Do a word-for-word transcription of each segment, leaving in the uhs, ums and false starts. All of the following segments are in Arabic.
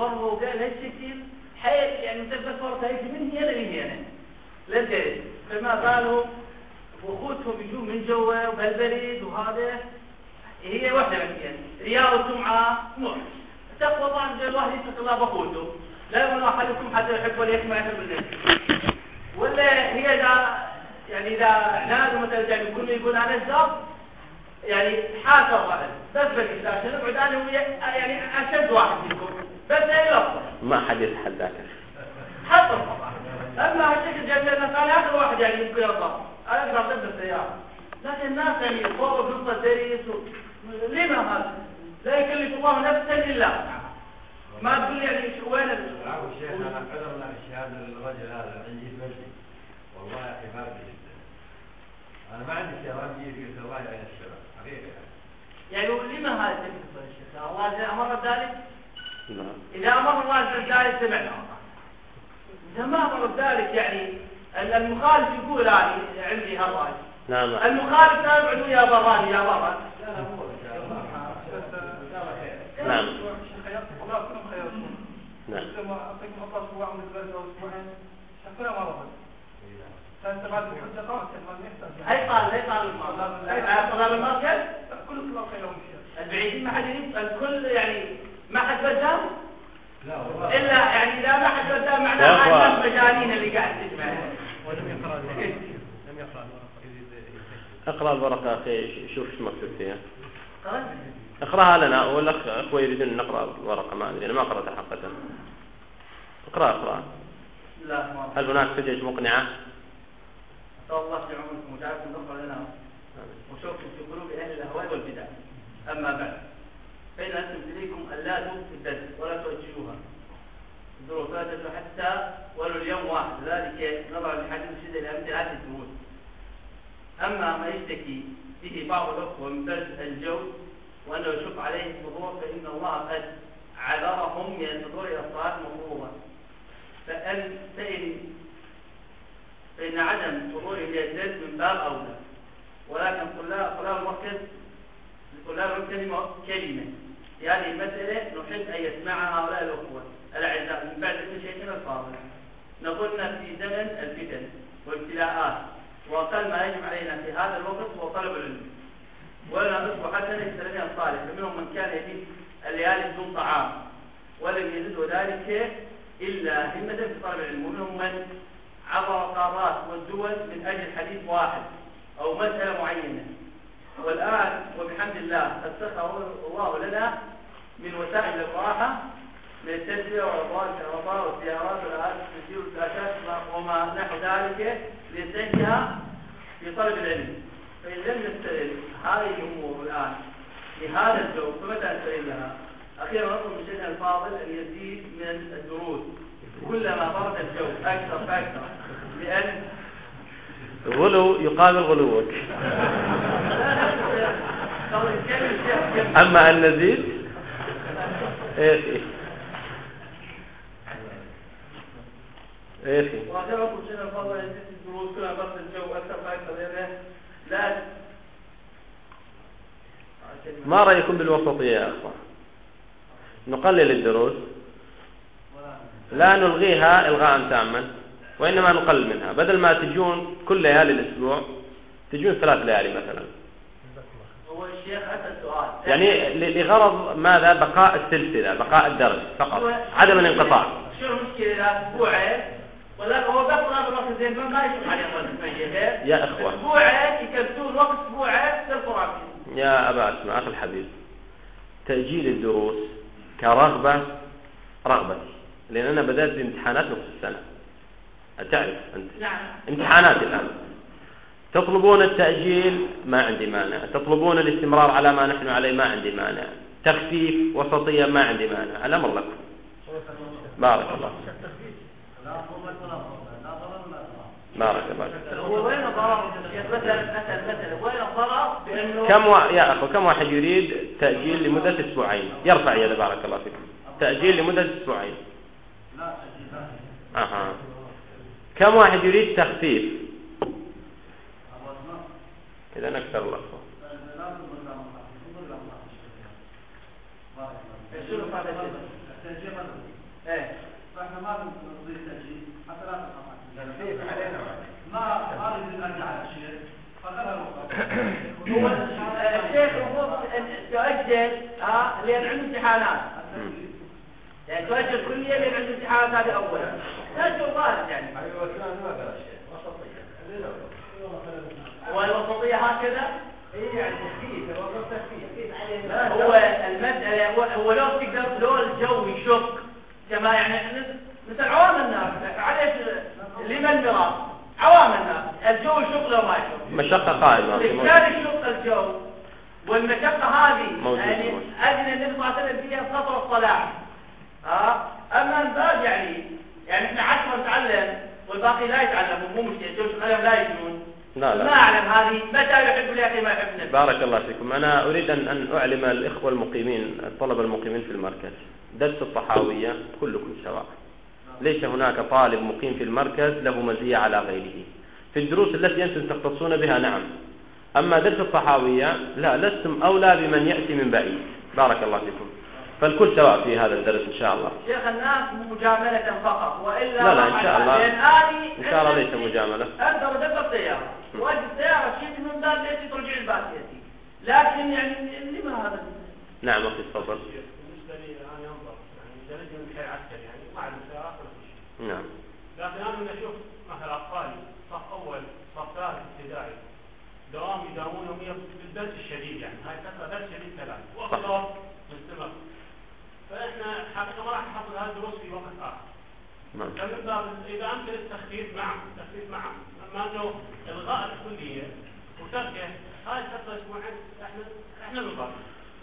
ويفرغوا قال هالشكل حيل يعني مثل صورة هيك من هنا لهنا لا تدري فما قالوا وأخوتهم يجوا من جوا وبالبريد وهذا هي واحدة يعني رياء وسمعة مر تقوى طبعا الواحد يتقي الله بأخوته لا يقول أحدكم حتى يحب ولا يسمع يحب الناس ولا هي إذا يعني إذا نادوا مثلا يعني كله يقول أنا الزاب يعني حاسة واحد بس بس عشان نبعد عنه يعني أشد واحد فيكم بس أي لفظة ما حد يتحداك حتى طبعا أما هالشكل جالسنا قال هذا واحد يعني يمكن يطلع أنا أقدر أضرب السيارة لكن الناس يعني فوق في الدريس لما هذا لا يكلف الله نفسا إلا ما تقول يعني وين ال الشيخ أنا حضرنا الشهادة للرجل هذا عندي مجلس والله يا أخي بارد جدا أنا ما عندي شيران جيد قلت الله يعين الشباب حقيقة يعني لما هذا تكتب الشيخ الله أمر بذلك لا إذا أمر الله بذلك سمعنا إذا ما أمر بذلك يعني المخالف يقول يعني عندي هالرأي نعم المخالف لا يبعدوا يا براني يا براني نعم نعم لما أعطيكم أطلع أسبوع من البلد أو أسبوعين شكرا مرة كانت بعد الحجة قامت هاي قال هاي قال المرض هاي قال المرض كل الله خير ومشير البعيدين ما حد الكل يعني ما حد بدام لا والله إلا يعني إذا ما حد بدام معناه هاي الناس مجانين اللي قاعد تجمع ولم يقرأ لم يقرأ اقرأ الورقة أخي شوف ايش مكتوب فيها قرأت اقرأها لنا والأخ أخوي يريدون نقرأ الورقة ما أدري أنا ما قرأتها حقا اقرأ اقرأ لا ما هل هناك حجج مقنعة؟ أسأل الله في عمركم وجعلكم نقرأ لنا وشوفوا في قلوب أهل الأهواء والبدع أما بعد فإن أنتم إليكم ألا تنسوا الدرس ولا تؤجلوها الدروس لا تدرسوا حتى ولو اليوم واحد ذلك نضع الحديث الشدة لأمثلة الدروس أما ما يشتكي به بعض الأخوة من درس الجود وأنه يشق عليه الحضور فإن الله قد عذرهم من الحضور إلى الصلاة المفروضة فأن سئل فإن عدم حضوره إلى الدرس من باب أولى ولكن طلاب طلاب المركز لطلاب الكلمة كلمة في هذه المسألة نحب أن يسمعها هؤلاء الأخوة الأعزاء من بعد ابن شيخنا الفاضل نقولنا في زمن الفتن والابتلاءات وأقل ما يجب علينا في هذا الوقت هو طلب العلم ولنا نصبح حسنا للسلفين الصالح فمنهم من كان يجد الليالي بدون طعام ولم يزده ذلك إلا همة في طلب العلم ومنهم من عبر القارات والدول من أجل حديث واحد أو مسألة معينة والآن وبحمد الله قد سخر الله لنا من وسائل الراحة من التسلية والأضواء الكهرباء والسيارات والآلات وما نحو ذلك لنستنجها في طلب العلم فإن لم نستغل هذه الأمور الآن لهذا الجو فمتى نستغل لها؟ أخيرا نطلب من شيخنا الفاضل أن يزيد من الدروس كلما برد الجو أكثر فأكثر لأن غلو يقابل غلوك أما أن نزيد إيه إيه وأخيرا نطلب من شيخنا الفاضل أن يزيد الدروس كلما برد الجو أكثر فأكثر لأنه لا ما رأيكم بالوسطية يا أخوة؟ نقلل الدروس لا نلغيها إلغاء تاما وإنما نقلل منها بدل ما تجون كل ليالي الأسبوع تجون ثلاث ليالي مثلا هو الشيخ أسأل سؤال يعني لغرض ماذا؟ بقاء السلسلة بقاء الدرس فقط عدم الانقطاع شو المشكلة إذا أسبوعين ولا هو بس طلاب الوقت زين ما يشوف عليه وقت يا أخوة أسبوعين يكبسون وقت أسبوعين للقرآن يا أبا أسمع أخي الحبيب تأجيل الدروس كرغبة رغبتي لأن أنا بدأت بامتحانات نصف السنة تعرف أنت نعم. امتحانات الآن تطلبون التأجيل ما عندي مانع تطلبون الاستمرار على ما نحن عليه ما عندي مانع تخفيف وسطية ما عندي مانع الأمر لكم بارك الله بارك الله وين الضرر مثلا مثلا مثلا وين الضرر بأنه كم و... يا أخو كم واحد يريد تأجيل لمدة أسبوعين يرفع يده بارك الله فيكم تأجيل لمدة أسبوعين أها كم واحد يريد تخفيف إذا أكثر الأخوة شنو هذا ايه فاحنا ما بنرضي التأجيل حتى لا تقطع. تنفيذ علينا ما ما نريد نرجع على الشيء فخلها هو الشيخ المفروض تؤجل ها لأن عنده امتحانات. يعني تؤجل كلية لأن عنده امتحانات هذه أولا. تأجل وارد يعني. أيوة كان ما قال شيء وسطية. والوسطية هكذا. إيه يعني تخفيف الوسط تخفيف كيف عليه؟ هو المسألة هو, هو لو تقدر لو الجو يشق كما يعني مثل عوام الناس عليه لمن المراد عوام الناس الجو يشق لو ما يشق. مشقة قائمة. كان يشق الجو والمشقة هذه موجود. يعني أجل النبي صلى الله عليه وسلم فيها سطر الصلاة. ها أما الباب يعني يعني إحنا عشرة نتعلم والباقي لا يتعلمون مو مشكلة الجو شغالهم لا يجون. لا لا. ما أعلم هذه متى يحب الأخي ما يحب. بارك الله فيكم. أنا أريد أن أن أعلم الإخوة المقيمين الطلبة المقيمين في المركز درس الطحاوية كلكم سواء. ليس هناك طالب مقيم في المركز له مزية على غيره. في الدروس التي أنتم تختصون بها نعم. أما درس الطحاوية لا لستم أولى بمن يأتي من بعيد. بارك الله فيكم. فالكل سواء في هذا الدرس إن شاء الله. شيخ الناس مجاملة فقط وإلا لا لا إن شاء الله. إن شاء الله ليس مجاملة. أنت رجعت السيارة وأجل السيارة شيء من باب ليش ترجع الباكيتي. لكن يعني لما هذا؟ نعم أخي تفضل. بالنسبة لي أنا أنظر يعني جلدي من خير عسكري يعني ما عندي سيارات ولا شيء. نعم. لكن أنا من أشوف مثلا أطفالي صف أول صف ثالث ابتدائي دوام يداومون يوميا بالدرس الشديد يعني هاي فترة درس شديد كلام وأخذ مستمر. فإحنا حقيقة ما راح نحصل هذه الدروس في وقت آخر. فمن باب إذا أمكن التخفيف معه التخفيف معه أما أنه إلغاء الكلية وتركه هاي الفترة أسبوعين إحنا إحنا نضاف.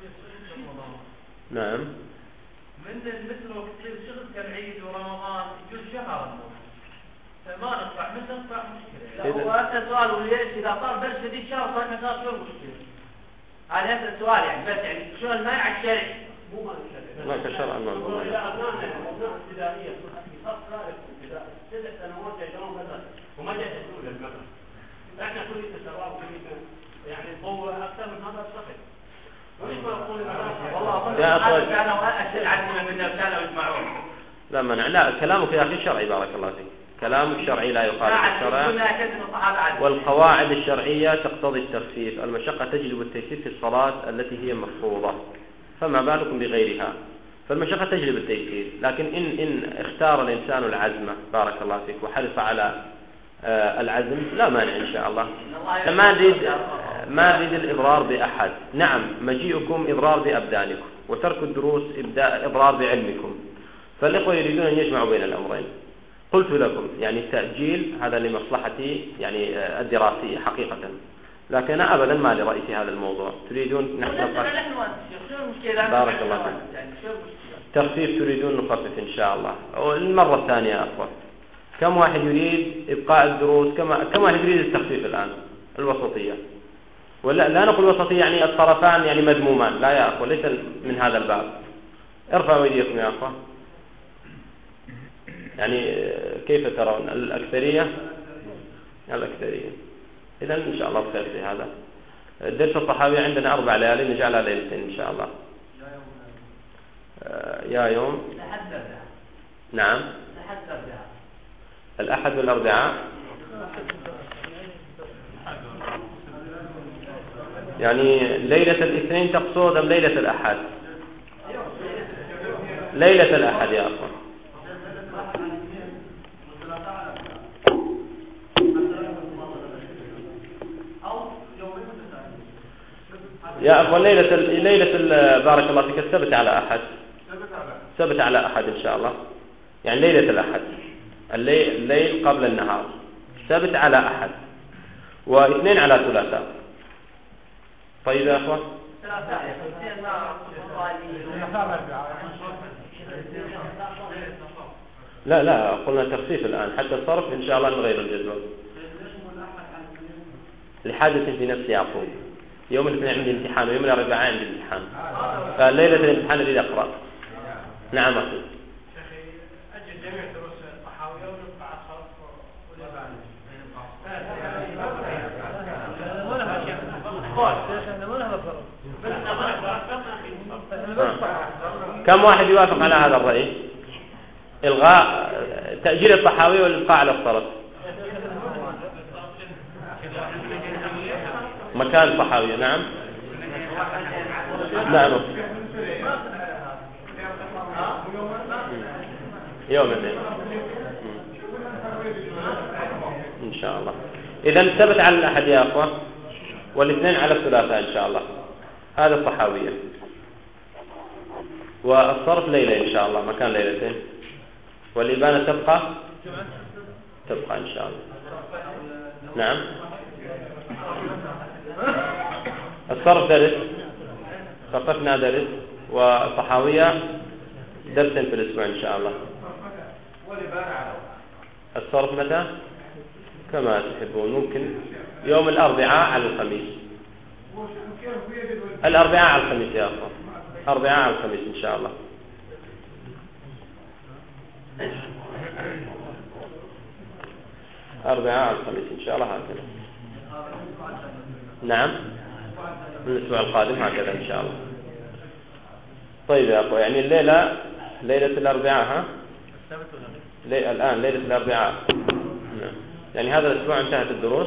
نعم. من مثل وقت شغل كالعيد ورمضان يجوز شهر فما نطلع من نطلع مشكلة. هو أسأل سؤال وليش إذا صار درس جديد شهر صار ما صار شو المشكلة؟ هذا أسأل سؤال يعني بس يعني شو المانع الشرعي؟ مو ما الشرعي. ما كشرع الموضوع. إذا أبنائنا أبناء ابتدائية في صف ثالث ابتدائي تسع سنوات يجرون مدرسة وما جهزوا للمدرسة. إحنا كلنا سواء كلنا يعني نطور أكثر من هذا الصف. والله أظن كانوا أشد عدد من كانوا يجمعون. لا منع. لا كلامك يا أخي شرعي بارك الله فيك. كلامك شرعي لا يخالف الشرع. والقواعد الشرعية تقتضي التخفيف. المشقة تجلب التيسير في الصلاة التي هي مفروضة فما بالكم بغيرها. فالمشقة تجلب التيسير لكن إن إن اختار الإنسان العزمة بارك الله فيك وحرص على آه العزم لا مانع إن شاء الله. ما نريد ما نريد الإضرار بأحد. نعم مجيئكم إضرار بأبدانكم وترك الدروس إضرار بعلمكم. فالإخوة يريدون أن يجمعوا بين الأمرين. قلت لكم يعني التأجيل هذا لمصلحتي يعني الدراسية حقيقة لكن أنا أبدا ما لرأي في هذا الموضوع. تريدون نحن بارك الله فيك تخفيف تريدون نخفف إن شاء الله. المرة الثانية أخوة كم واحد يريد إبقاء الدروس كم كم واحد يريد التخفيف الآن الوسطية ولا لا نقول وسطية يعني الطرفان يعني مذمومان لا يا أخوة ليس من هذا الباب. ارفعوا أيديكم يا أخوة. يعني كيف ترون الأكثرية الأكثرية إذا إن شاء الله بخير في هذا. الدرس الطحاوي عندنا أربع ليالي نجعلها ليلتين إن شاء الله. يا يوم نعم الأحد والأربعاء يعني ليلة الاثنين تقصد أم ليلة الأحد؟ ليلة الأحد يا أخوان. يا أخوان ليلة ليلة بارك الله فيك السبت على أحد سبت على أحد إن شاء الله يعني ليلة الأحد الليل, الليل قبل النهار سبت على أحد واثنين على ثلاثاء. طيب يا أخوان لا لا قلنا تخفيف الآن حتى الصرف إن شاء الله نغير الجدول لحادث في نفسي يعقوب. يوم الاثنين عندي امتحان ويوم الأربعاء عندي امتحان فليلة الامتحان أريد أقرأ. نعم أخي. شيخي أجل جميع دروس الطحاوية ونقطع الصرف كم واحد يوافق على هذا الرأي؟ إلغاء تأجيل الطحاوية والإبقاء على الصرف. مكان الطحاوية. نعم نعم يوم الاثنين إن شاء الله. إذا ثبت على الأحد يا أخوة، والاثنين على الثلاثاء إن شاء الله. هذا الطحاوية. والصرف ليلة إن شاء الله، مكان ليلتين. والإبانة تبقى تبقى إن شاء الله. نعم الصرف درس، خطفنا درس، والطحاوية درس في الأسبوع إن شاء الله. الصرف متى؟ كما تحبون، ممكن يوم الأربعاء على الخميس. الأربعاء على الخميس يا أخوة، أربعاء على الخميس إن شاء الله. أربعاء على الخميس إن شاء الله هكذا. نعم من الأسبوع القادم هكذا إن شاء الله. طيب يا أخوة، يعني الليلة ليلة الأربعاء ها؟ لي... الآن ليلة الأربعاء. نعم. يعني هذا الأسبوع انتهت الدروس.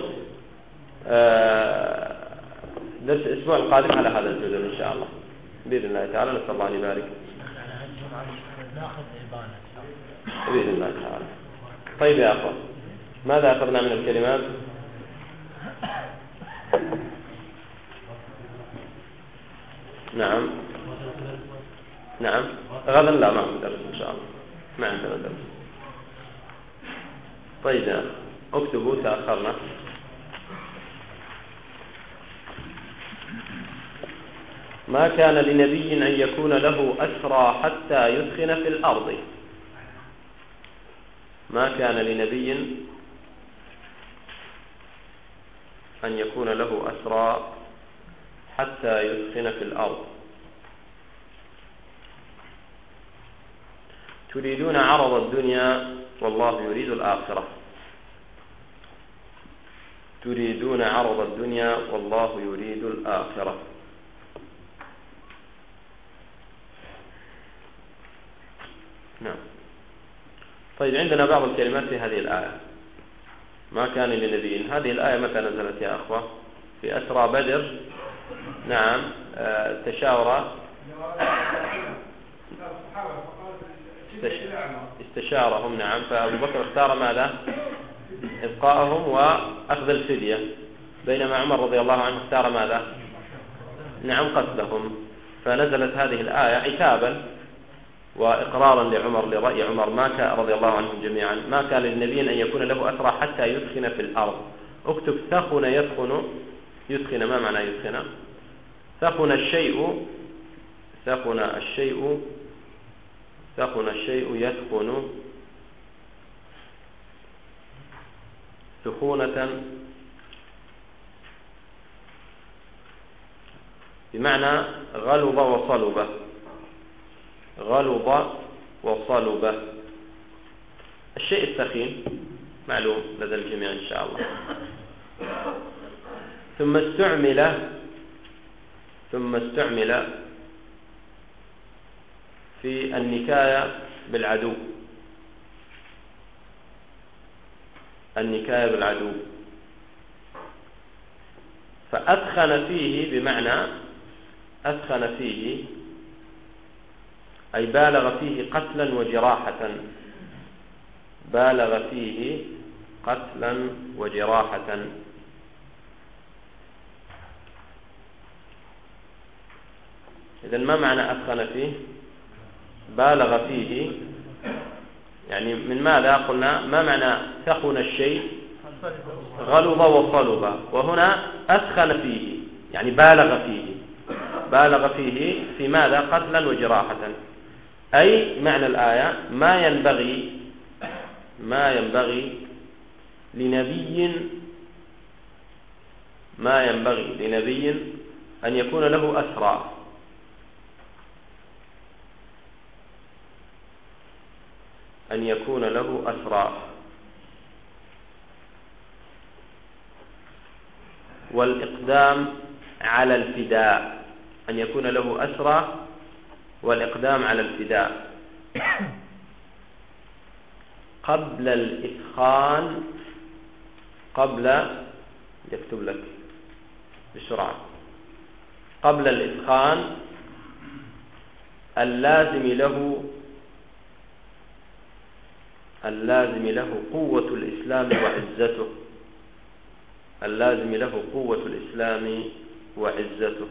آه... درس الأسبوع القادم على هذا الجزء إن شاء الله بإذن الله تعالى. نسأل الله أن يبارك بإذن الله تعالى. طيب يا أخوة، ماذا أخذنا من الكلمات؟ نعم نعم غدا لا ما درس إن شاء الله، ما عندنا درس. طيب يا أخوة اكتبوا تأخرنا. ما كان لنبي أن يكون له أسرى حتى يثخن في الأرض. ما كان لنبي أن يكون له أسرى حتى يثخن في الأرض. تريدون عرض الدنيا والله يريد الآخرة. تريدون عرض الدنيا والله يريد الآخرة. نعم. طيب عندنا بعض الكلمات في هذه الآية. ما كان لنبي، هذه الآية متى نزلت يا أخوة؟ في أسرى بدر. نعم آه تشاور استشارهم. نعم فأبو بكر اختار ماذا؟ إبقاءهم وأخذ الفدية، بينما عمر رضي الله عنه اختار ماذا؟ نعم قتلهم. فنزلت هذه الآية عتابا وإقرارا لعمر لرأي عمر ما كان رضي الله عنهم جميعا. ما كان للنبي أن يكون له أسرى حتى يثخن في الأرض. اكتب ثخن يثخن. يثخن ما معنى يثخن؟ ثخن الشيء ثخن الشيء ثخن الشيء يثخن سخونة بمعنى غلظ وصلب. غلظ وصلب. الشيء الثخين معلوم لدى الجميع إن شاء الله. ثم استعمل ثم استعمل في النكاية بالعدو. النكاية بالعدو. فأثخن فيه بمعنى أثخن فيه أي بالغ فيه قتلا وجراحة. بالغ فيه قتلا وجراحة. إذن ما معنى أثخن فيه؟ بالغ فيه يعني من ماذا قلنا؟ ما معنى ثخن الشيء؟ غلظ وصلب. وهنا أثخن فيه يعني بالغ فيه. بالغ فيه في ماذا؟ قتلا وجراحة. أي معنى الآية ما ينبغي ما ينبغي لنبي ما ينبغي لنبي أن يكون له أسرى. أن يكون له أسرى. والإقدام على الفداء. أن يكون له أسرى والإقدام على الفداء. قبل الإثخان، قبل يكتب لك بسرعة، قبل الإثخان اللازم له اللازم له قوة الإسلام وعزته، اللازم له قوة الإسلام وعزته.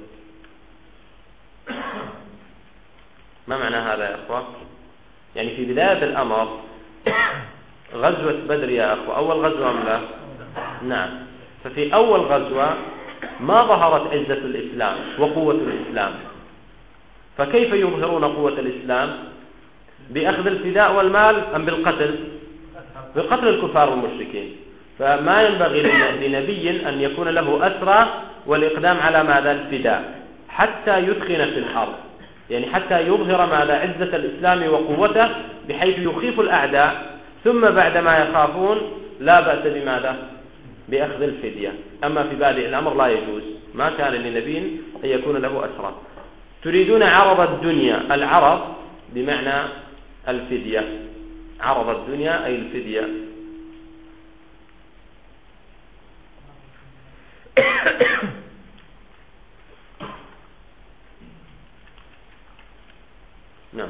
ما معنى هذا يا أخوة؟ يعني في بداية الأمر غزوة بدر يا أخوة أول غزوة أم لا؟ نعم. ففي أول غزوة ما ظهرت عزة الإسلام وقوة الإسلام، فكيف يظهرون قوة الإسلام؟ بأخذ الفداء والمال أم بالقتل؟ بقتل الكفار والمشركين. فما ينبغي لنبي أن يكون له أسرى والإقدام على ماذا؟ الفداء، حتى يدخن في الأرض، يعني حتى يظهر ماذا؟ عزة الإسلام وقوته، بحيث يخيف الأعداء، ثم بعدما يخافون لا بأس بماذا؟ بأخذ الفدية. أما في بادئ الأمر لا يجوز، ما كان لنبي أن يكون له أسرى. تريدون عرض الدنيا، العرض بمعنى الفدية، عرض الدنيا أي الفدية. نعم.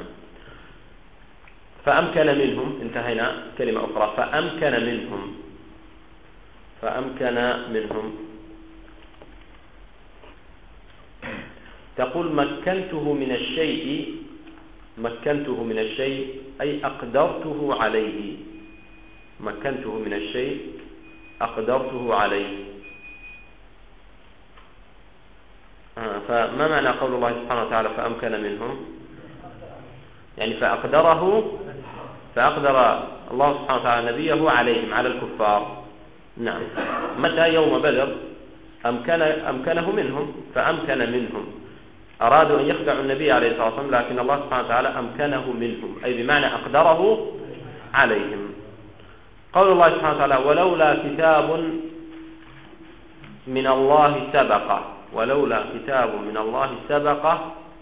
فأمكن منهم، انتهينا. كلمة أخرى، فأمكن منهم، فأمكن منهم تقول مكنته من الشيء، مكنته من الشيء أي أقدرته عليه، مكنته من الشيء أقدرته عليه. آه فما معنى قول الله سبحانه وتعالى فأمكن منهم؟ يعني فأقدره، فأقدر الله سبحانه وتعالى نبيه عليهم، على الكفار. نعم. متى؟ يوم بدر أمكن أمكنه منهم، فأمكن منهم. أرادوا أن يخدعوا النبي عليه الصلاة والسلام، لكن الله سبحانه وتعالى أمكنه منهم، أي بمعنى أقدره عليهم. قول الله سبحانه وتعالى ولولا كتاب من الله سبق، ولولا كتاب من الله سبق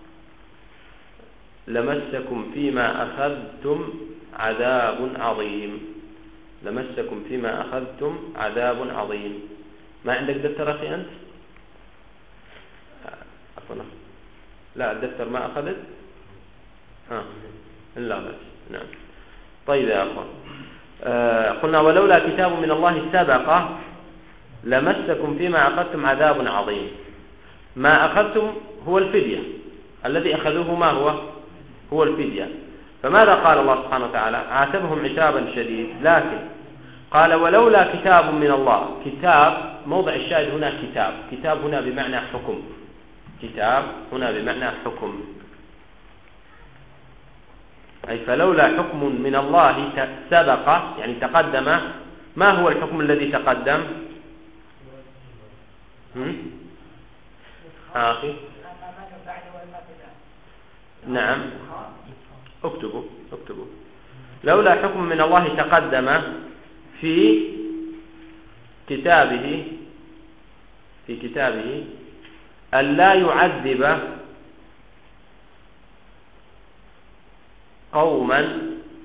لمسكم فيما أخذتم عذاب عظيم، لمسكم فيما أخذتم عذاب عظيم. ما عندك دفتر أخي أنت؟ عفوا لا، الدفتر ما أخذت؟ ها لا بس. نعم. طيب يا أخوان، آه قلنا ولولا كتاب من الله سبق لمسكم فيما أخذتم عذاب عظيم. ما أخذتم هو الفدية، الذي أخذوه ما هو؟ هو الفدية. فماذا قال الله سبحانه وتعالى؟ عاتبهم عتابا شديد، لكن قال ولولا كتاب من الله. كتاب موضع الشاهد هنا، كتاب، كتاب هنا بمعنى حكم، كتاب هنا بمعنى حكم، أي فلولا حكم من الله سبق، يعني تقدم. ما هو الحكم الذي تقدم؟ آخي نعم، اكتبوا اكتبوا لولا حكم من الله تقدم في كتابه، في كتابه ألا يعذب قوما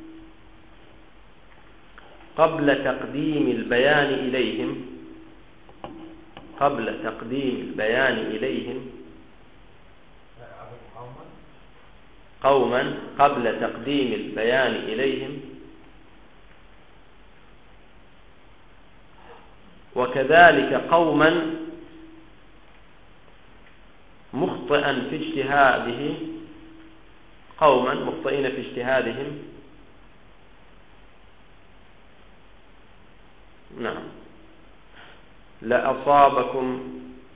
قبل تقديم البيان إليهم، قبل تقديم البيان إليهم قوما قبل تقديم البيان إليهم، وكذلك قوما مخطئا في اجتهاده، قوما مخطئين في اجتهادهم. نعم. لأصابكم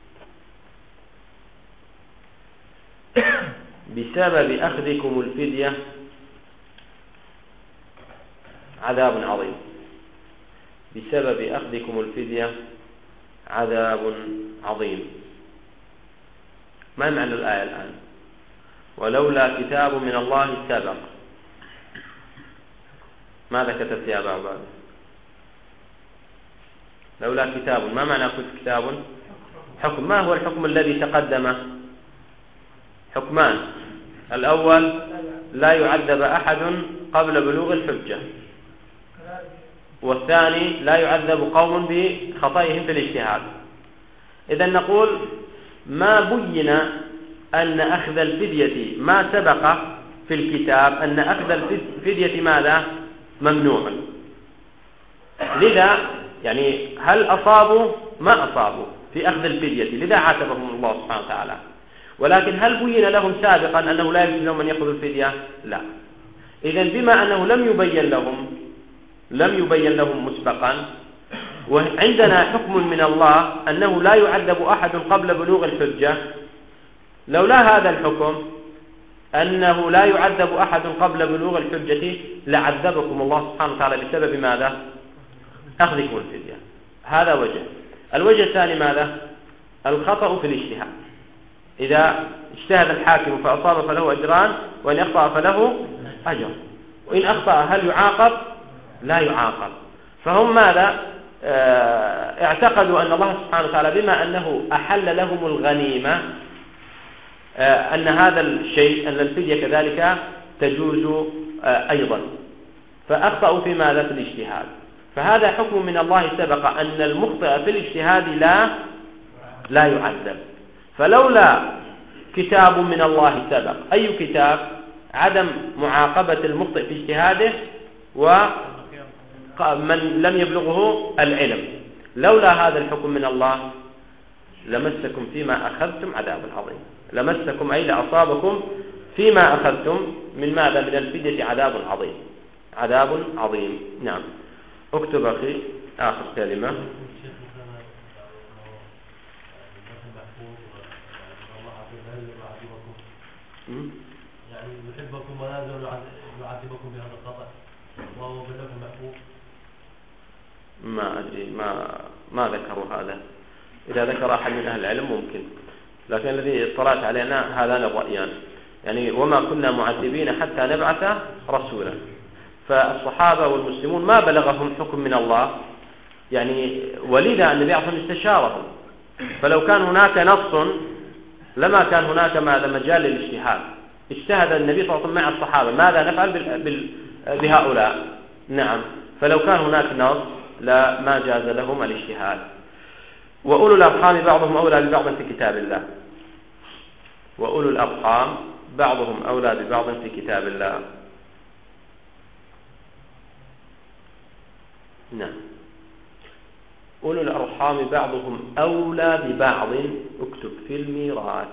بسبب أخذكم الفدية عذاب عظيم، بسبب أخذكم الفدية عذاب عظيم. ما معنى الآية الآن؟ ولولا كتاب من الله سبق. ماذا كتبت يا أبا عباد؟ لولا كتاب، ما معنى كتاب؟ حكم. ما هو الحكم الذي تقدم؟ حكمان. الأول لا يعذب أحد قبل بلوغ الحجة، والثاني لا يعذب قوم بخطئهم في الاجتهاد. إذا نقول ما بين أن أخذ الفدية ما سبق في الكتاب أن أخذ الفدية ماذا؟ ممنوع. لذا يعني هل أصابوا؟ ما أصابوا في أخذ الفدية، لذا عاتبهم الله سبحانه وتعالى. ولكن هل بين لهم سابقا أنه لا يجوز لهم أن يأخذوا الفدية؟ لا. إذا بما أنه لم يبين لهم لم يبين لهم مسبقا، وعندنا حكم من الله أنه لا يعذب أحد قبل بلوغ الحجة، لولا هذا الحكم أنه لا يعذب أحد قبل بلوغ الحجة لعذبكم الله سبحانه وتعالى بسبب ماذا؟ أخذكم الفدية. هذا وجه. الوجه الثاني ماذا؟ الخطأ في الاجتهاد. إذا اجتهد الحاكم فأصاب فله أجران، وإن أخطأ فله أجر. وإن أخطأ هل يعاقب؟ لا يعاقب. فهم ماذا؟ اه اعتقدوا أن الله سبحانه وتعالى بما أنه أحل لهم الغنيمة اه أن هذا الشيء، أن الفدية كذلك تجوز اه أيضا، فأخطأوا في ماذا؟ في الاجتهاد. فهذا حكم من الله سبق أن المخطئ في الاجتهاد لا لا يعذب. فلولا كتاب من الله سبق، أي كتاب؟ عدم معاقبة المخطئ في اجتهاده ومن لم يبلغه العلم. لولا هذا الحكم من الله لمسكم فيما أخذتم عذاب عظيم. لمسكم أي لأصابكم فيما أخذتم من ماذا؟ من الفدية عذاب عظيم. عذاب عظيم. نعم. اكتب أخي آخر كلمة. يعني يحبكم ولا يعذبكم بهذا الخطأ وهو بلغ محفوظ. ما أدري ما ما ذكروا هذا. إذا ذكر أحد من أهل العلم ممكن، لكن الذي اطلعت علينا هذان الرأيان، يعني وما كنا معذبين حتى نبعث رسولا. فالصحابة والمسلمون ما بلغهم حكم من الله، يعني ولذا النبي عليه الصلاة والسلام استشارهم. فلو كان هناك نص لما كان هناك ماذا؟ مجال للاجتهاد. اجتهد النبي صلى الله عليه وسلم مع الصحابة ماذا نفعل بهؤلاء. نعم. فلو كان هناك نص لا ما جاز لهم الاجتهاد. وأولو الأرحام بعضهم أولى ببعض في كتاب الله. وأولو الأرحام بعضهم أولى ببعض في كتاب الله. نعم. أولو الأرحام بعضهم أولى ببعض. اكتب في الميراث.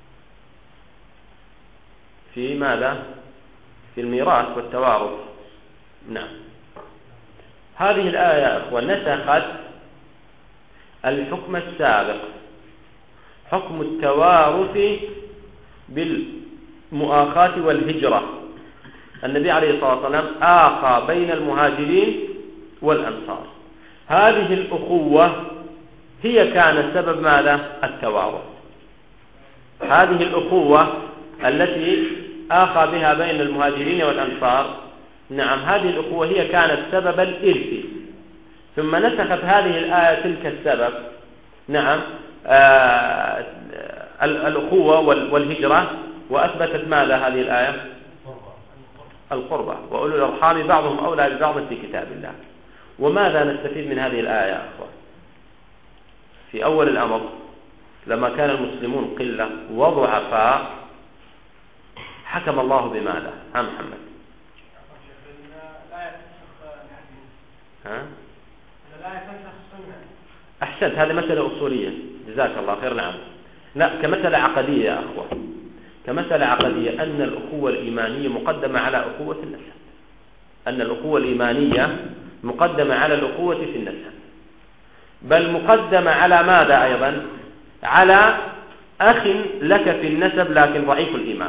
في ماذا؟ في الميراث والتوارث. نعم. هذه الآية يا أخوان نسخت الحكم السابق، حكم التوارث بالمؤاخاة والهجرة. النبي عليه الصلاة والسلام آخى بين المهاجرين والأنصار. هذه الأخوة هي كانت سبب ماذا؟ التوارث. هذه الأخوة التي آخى بها بين المهاجرين والأنصار، نعم، هذه الأخوة هي كانت سبب الإرث. ثم نسخت هذه الآية تلك السبب، نعم، آه الأخوة والهجرة، وأثبتت ماذا هذه الآية؟ القربة. وأولو الأرحام بعضهم أولى ببعض في كتاب الله. وماذا نستفيد من هذه الآية يا أخوة؟ في أول الأمر لما كان المسلمون قلة وضعفاء حكم الله بماذا؟ ها محمد؟ ها؟ أحسنت. هذه مسألة أصولية، جزاك الله خير. نعم. لا، كمسألة عقدية يا أخوة، كمسألة عقدية أن الأخوة الإيمانية مقدمة على أخوة النسب. أن الأخوة الإيمانية مقدمة على الأخوة في النسب، بل مقدمة على ماذا أيضا؟ على أخ لك في النسب لكن ضعيف الإيمان.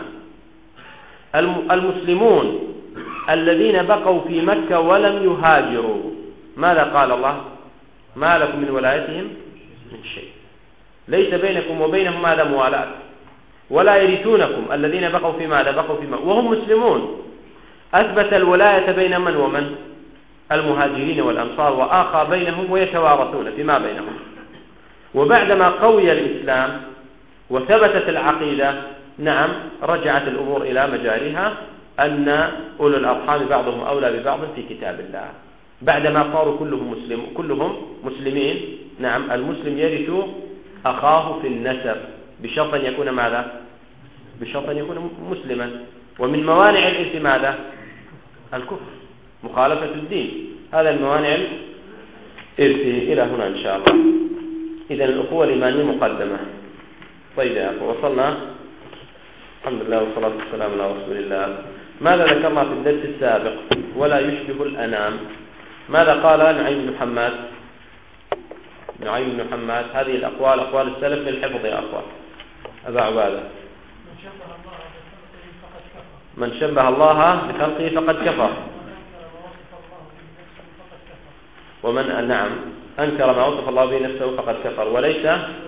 المسلمون الذين بقوا في مكة ولم يهاجروا، ماذا قال الله؟ ما لكم من ولايتهم من شيء، ليس بينكم وبينهم ماذا؟ موالاة، ولا يرثونكم. الذين بقوا في ماذا؟ بقوا في مكة وهم مسلمون. أثبت الولاية بين من ومن؟ المهاجرين والأنصار، وآخى بينهم ويتوارثون فيما بينهم. وبعدما قوي الإسلام وثبتت العقيدة، نعم، رجعت الأمور إلى مجاريها، أن أولو الأرحام بعضهم أولى ببعض في كتاب الله. بعدما صاروا كلهم مسلم كلهم مسلمين. نعم المسلم يرث أخاه في النسب بشرط أن يكون ماذا؟ بشرط أن يكون مسلما. ومن موانع الإرث ماذا؟ الكفر، مخالفة الدين، هذا الموانع الإرث. إلى هنا إن شاء الله. إذن الأخوة الإيمانية مقدمة. طيب يا أخوة، وصلنا الحمد لله والصلاة والسلام على رسول الله. ماذا ذكرنا في الدرس السابق؟ ولا يشبه الأنام. ماذا قال نعيم بن حماد؟ نعيم بن حماد هذه الأقوال أقوال السلف للحفظ يا أخوة. أبا عبادة، من شبه الله بخلقه فقد كفر، ومن نعم أنكر ما وصف الله به نفسه فقد كفر، وليس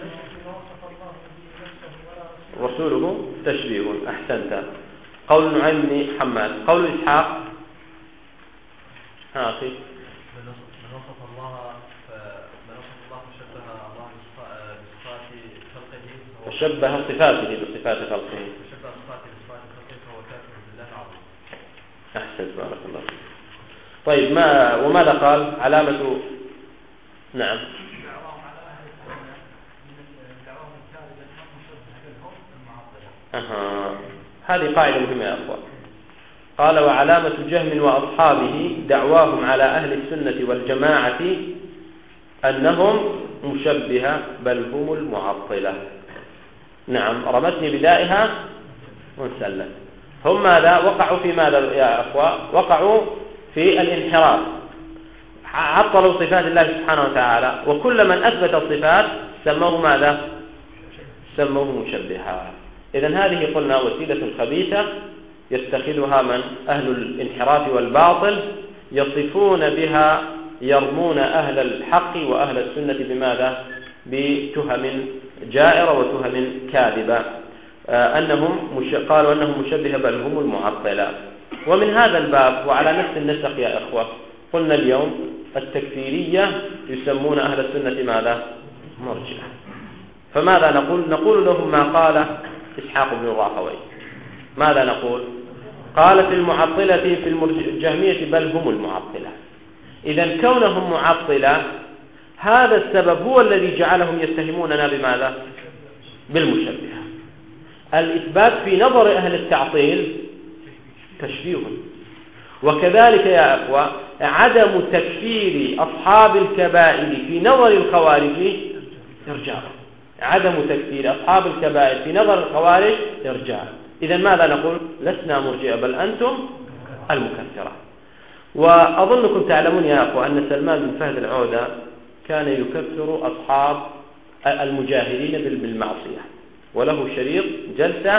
رسوله تشبيه. أحسنت. قول نعيم بن حماد. قول إسحاق ها أخي، من وصف الله من وصف الله فشبه الله بصفات خلقه، وشبه صفاته بصفات خلقه، فشبه صفاته بصفات خلقه فهو كافر بالله العظيم. أحسنت، بارك الله فيك. طيب ما وماذا قال؟ علامة نعم أها. هذه قاعدة مهمة يا أخوان. قال: وعلامة جهم وأصحابه دعواهم على أهل السنة والجماعة أنهم مشبهة بل هم المعطلة. نعم، رمتني بدائها وانسلت. هم ماذا وقعوا في ماذا يا أخوة؟ وقعوا في الانحراف، عطلوا صفات الله سبحانه وتعالى، وكل من أثبت الصفات سموه ماذا؟ سموه مشبهة. إذن هذه قلنا وسيلة خبيثة يتخذها من أهل الانحراف والباطل، يصفون بها يرمون أهل الحق وأهل السنة بماذا؟ بتهم جائرة وتهم كاذبة. أنهم مش... قالوا أنهم مشبهة بل هم المعطلة. ومن هذا الباب وعلى نفس النسق يا إخوة قلنا اليوم التكفيرية يسمون أهل السنة ماذا؟ مرجئة. فماذا نقول؟ نقول لهم ما قال إسحاق بن راهوي. ماذا نقول؟ قال في المعطلة في الجهمية بل هم المعطلة. إذن كونهم معطلة هذا السبب هو الذي جعلهم يتهموننا بماذا؟ بالمشبهة. الإثبات في نظر أهل التعطيل تشبيه، وكذلك يا أخوة عدم تكفير أصحاب الكبائر في نظر الخوارج إرجاء. عدم تكفير أصحاب الكبائر في نظر الخوارج إرجاء. إذن ماذا نقول؟ لسنا مرجئة بل أنتم المكفرة. وأظنكم تعلمون يا أخوة أن سلمان بن فهد العودة كان يكفر أصحاب المجاهرين بالمعصية، وله شريط جلسة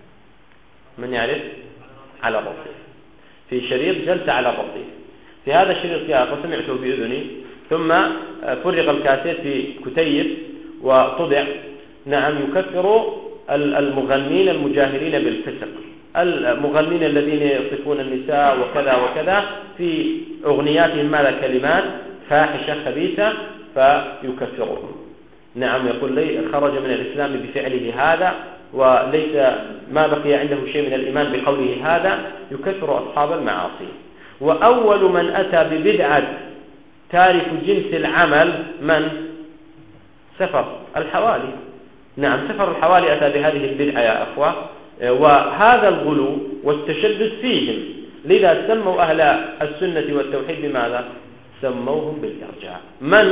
من يعرف على الرصيف، في شريط جلسة على الرصيف. في هذا الشريط يا أخوة سمعته بأذني، ثم فرغ الكاسيت في كتيب وطبع. نعم، يكفر المغنين المجاهرين بالفسق، المغنين الذين يصفون النساء وكذا وكذا في أغنياتهم ماذا؟ كلمات فاحشة خبيثة، فيكفرهم. نعم، يقول لي خرج من الإسلام بفعله هذا، وليس ما بقي عنده شيء من الإيمان بقوله هذا. يكفر أصحاب المعاصي. وأول من أتى ببدعة تارك جنس العمل من؟ سفر الحوالي. نعم، سفر الحوالي أتى بهذه البدعة يا أخوة، وهذا الغلو والتشدد فيهم، لذا سموا أهل السنة والتوحيد بماذا؟ سموهم بالإرجاء. من؟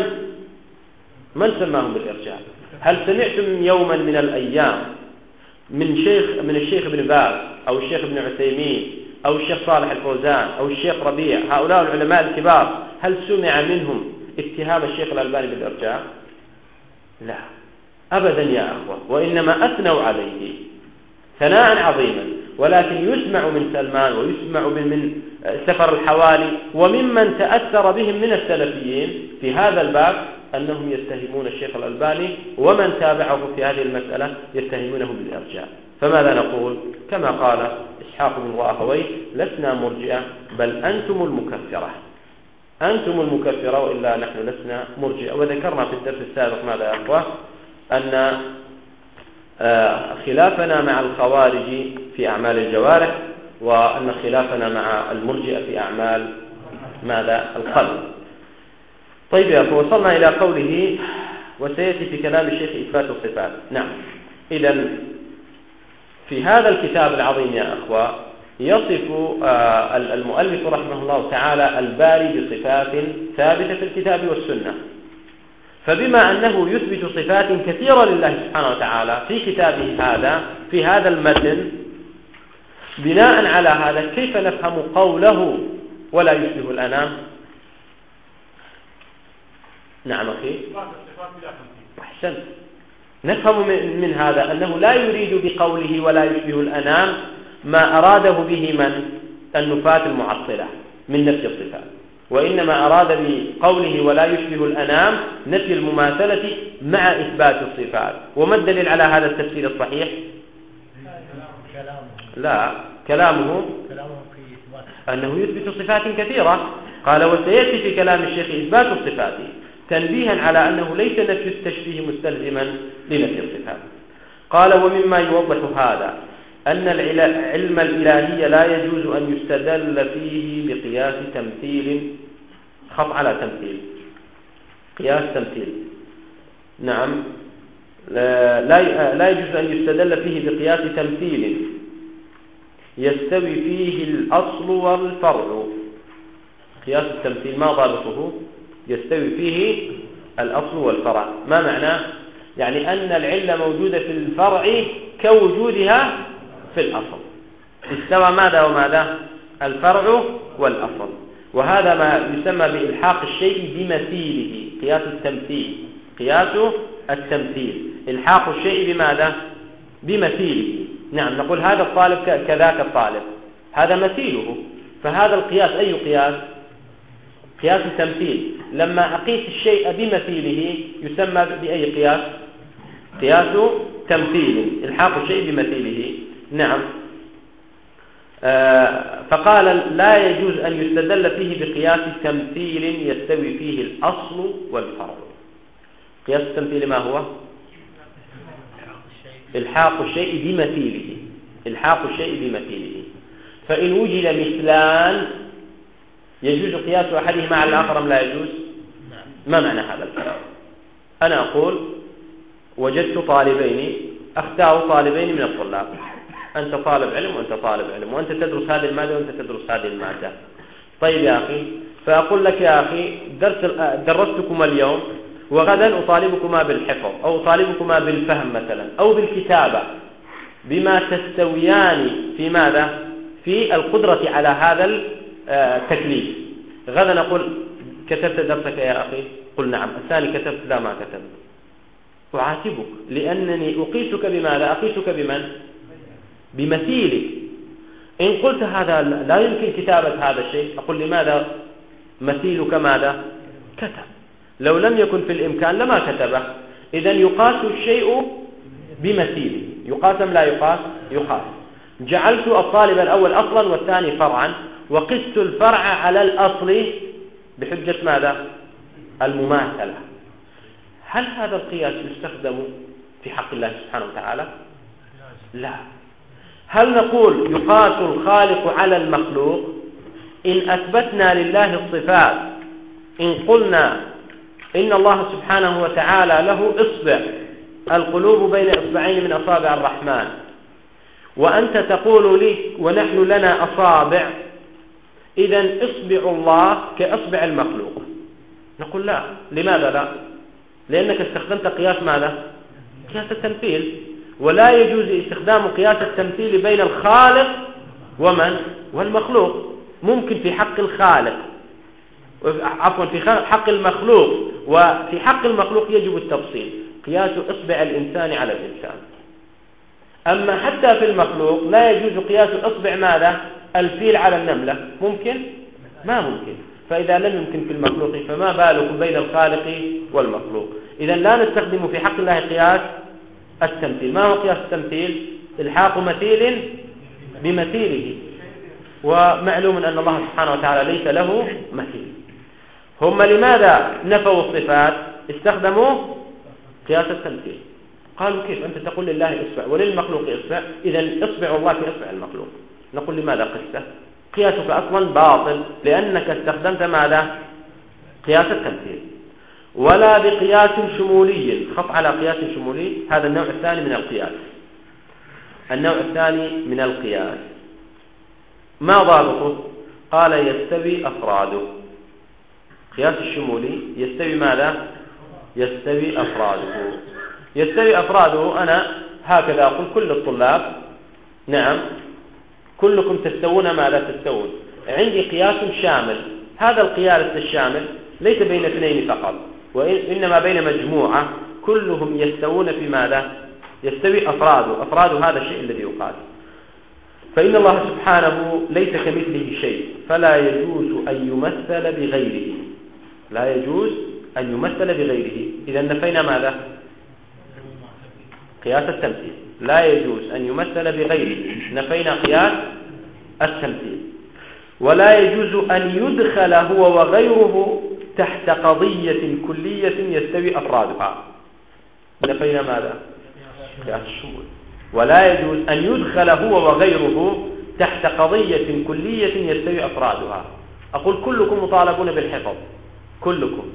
من سماهم بالإرجاء؟ هل سمعتم يوما من الأيام من شيخ من الشيخ ابن باز أو الشيخ ابن عثيمين أو الشيخ صالح الفوزان أو الشيخ ربيع، هؤلاء العلماء الكبار، هل سمع منهم اتهام الشيخ الألباني بالإرجاء؟ لا أبدا يا أخوة، وإنما أثنوا عليه ثناء عظيما. ولكن يسمع من سلمان ويسمع من سفر الحوالي وممن تأثر بهم من السلفيين في هذا الباب أنهم يتهمون الشيخ الألباني ومن تابعه في هذه المسألة يتهمونه بالإرجاء. فماذا نقول؟ كما قال إسحاق بن راهوي: لسنا مرجئة بل أنتم المكفرة. أنتم المكفرة وإلا نحن لسنا مرجئة. وذكرنا في الدرس السابق ماذا يا أخوة؟ أن خلافنا مع الخوارج في أعمال الجوارح، وأن خلافنا مع المرجئة في أعمال ماذا؟ الخلق. طيب يا أخوة، وصلنا إلى قوله وسيأتي في كلام الشيخ إثبات الصفات. نعم، إذا في هذا الكتاب العظيم يا أخوة يصف المؤلف رحمه الله تعالى الباري بصفات ثابتة في الكتاب والسنة. فبما أنه يثبت صفات كثيرة لله سبحانه وتعالى في كتابه هذا في هذا المتن، بناء على هذا كيف نفهم قوله ولا يشبه الأنام؟ نعم أخي، أحسنت. نفهم من هذا أنه لا يريد بقوله ولا يشبه الأنام ما أراده به من النفاة المعطلة من نفي الصفات، وإنما أراد بقوله ولا يشبه الأنام نفي المماثلة مع إثبات الصفات. وما الدليل على هذا التفسير الصحيح؟ لا، كلامه أنه يثبت صفات كثيرة. قال وسيأتي في كلام الشيخ إثبات الصفات، تنبيها على أنه ليس نفي التشبيه مستلزما لنفي الصفات. قال ومما يوضح هذا أن العلم الإلهي لا يجوز أن يستدل فيه بقياس تمثيل، خط على تمثيل، قياس تمثيل. نعم، لا لا يجوز أن يستدل فيه بقياس تمثيل يستوي فيه الأصل والفرع. قياس التمثيل ما ضابطه؟ يستوي فيه الأصل والفرع. ما معناه؟ يعني أن العلة موجودة في الفرع كوجودها في الأصل. استوى ماذا وماذا؟ الفرع والأصل. وهذا ما يسمى بإلحاق الشيء بمثيله، قياس التمثيل. قياس التمثيل إلحاق الشيء بماذا؟ بمثيله. نعم، نقول هذا الطالب كذاك الطالب، هذا مثيله. فهذا القياس أي قياس؟ قياس التمثيل. لما أقيس الشيء بمثيله يسمى بأي قياس؟ قياس تمثيل، إلحاق الشيء بمثيله. نعم. آه فقال لا يجوز أن يستدل فيه بقياس تمثيل يستوي فيه الأصل والفرع. قياس التمثيل ما هو؟ إلحاق الشيء بمثيله، إلحاق الشيء بمثيله. فإن وجد مثلان يجوز قياس أحدهما على الآخر أم لا يجوز؟ ما معنى هذا الكلام؟ أنا أقول وجدت طالبين، أختار طالبين من الطلاب، أنت طالب علم وأنت طالب علم، وأنت تدرس هذه المادة وأنت تدرس هذه المادة. طيب يا أخي، فأقول لك يا أخي درس درستكما اليوم، وغدا أطالبكما بالحفظ أو أطالبكما بالفهم مثلا أو بالكتابة، بما تستويان في ماذا؟ في القدرة على هذا التكليف. غدا نقول كتبت درسك يا أخي؟ قل نعم. الثاني كتبت؟ لا ما كتبت. أعاتبك لأنني أقيسك بماذا؟ أقيسك بمن؟ بمثيلك. إن قلت هذا لا يمكن كتابة هذا الشيء، أقول لماذا مثيلك ماذا؟ كتب. لو لم يكن في الإمكان لما كتبه. إذن يقاس الشيء بمثيله. يقاس أم لا يقاس؟ يقاس. جعلت الطالب الأول أصلا والثاني فرعا، وقست الفرع على الأصل بحجة ماذا؟ المماثلة. هل هذا القياس يستخدم في حق الله سبحانه وتعالى؟ لا. هل نقول يقاس الخالق على المخلوق؟ إن أثبتنا لله الصفات، إن قلنا إن الله سبحانه وتعالى له إصبع، القلوب بين إصبعين من أصابع الرحمن، وأنت تقول لي ونحن لنا أصابع، إذن إصبع الله كإصبع المخلوق. نقول لا. لماذا لا؟ لأنك استخدمت قياس ماذا؟ قياس التمثيل. ولا يجوز استخدام قياس التمثيل بين الخالق ومن؟ والمخلوق. ممكن في حق الخالق، عفوا في حق المخلوق، وفي حق المخلوق يجب التفصيل، قياس إصبع الإنسان على الإنسان. أما حتى في المخلوق لا يجوز قياس الإصبع ماذا؟ الفيل على النملة. ممكن؟ ما ممكن. فإذا لم يمكن في المخلوق فما بالكم بين الخالق والمخلوق؟ إذا لا نستخدم في حق الله قياس التمثيل. ما هو قياس التمثيل؟ إلحاق مثيل بمثيله. ومعلوم أن الله سبحانه وتعالى ليس له مثيل. هم لماذا نفوا الصفات؟ استخدموا قياس التمثيل. قالوا كيف أنت تقول لله إصبع وللمخلوق إصبع، إذا إصبع الله كإصبع المخلوق. نقول لماذا قسته؟ قياسك أصلا باطل، لأنك استخدمت ماذا؟ قياس التمثيل. ولا بقياس شمولي، خط على قياس شمولي، هذا النوع الثاني من القياس. النوع الثاني من القياس ما ضابطه؟ قال يستوي أفراده. قياس الشمولي يستوي ماذا؟ يستوي أفراده. يستوي أفراده أنا هكذا أقول كل الطلاب نعم كلكم تستوون ماذا تستوون. عندي قياس شامل، هذا القياس الشامل ليس بين اثنين فقط، وإنما بين مجموعة كلهم يستوون في ماذا؟ يستوي أفراده. أفراد هذا الشيء الذي يقال. فإن الله سبحانه ليس كمثله شيء، فلا يجوز أن يمثل بغيره. لا يجوز أن يمثل بغيره. إذا نفينا ماذا؟ قياس التمثيل. لا يجوز أن يمثل بغيره، نفينا قياس التمثيل. ولا يجوز أن يدخل هو وغيره تحت قضية كلية يستوي أفرادها، نفينا ماذا؟ قياس الشمول. ولا يجوز أن يدخل هو وغيره تحت قضية كلية يستوي أفرادها. أقول كلكم مطالبون بالحفظ، كلكم.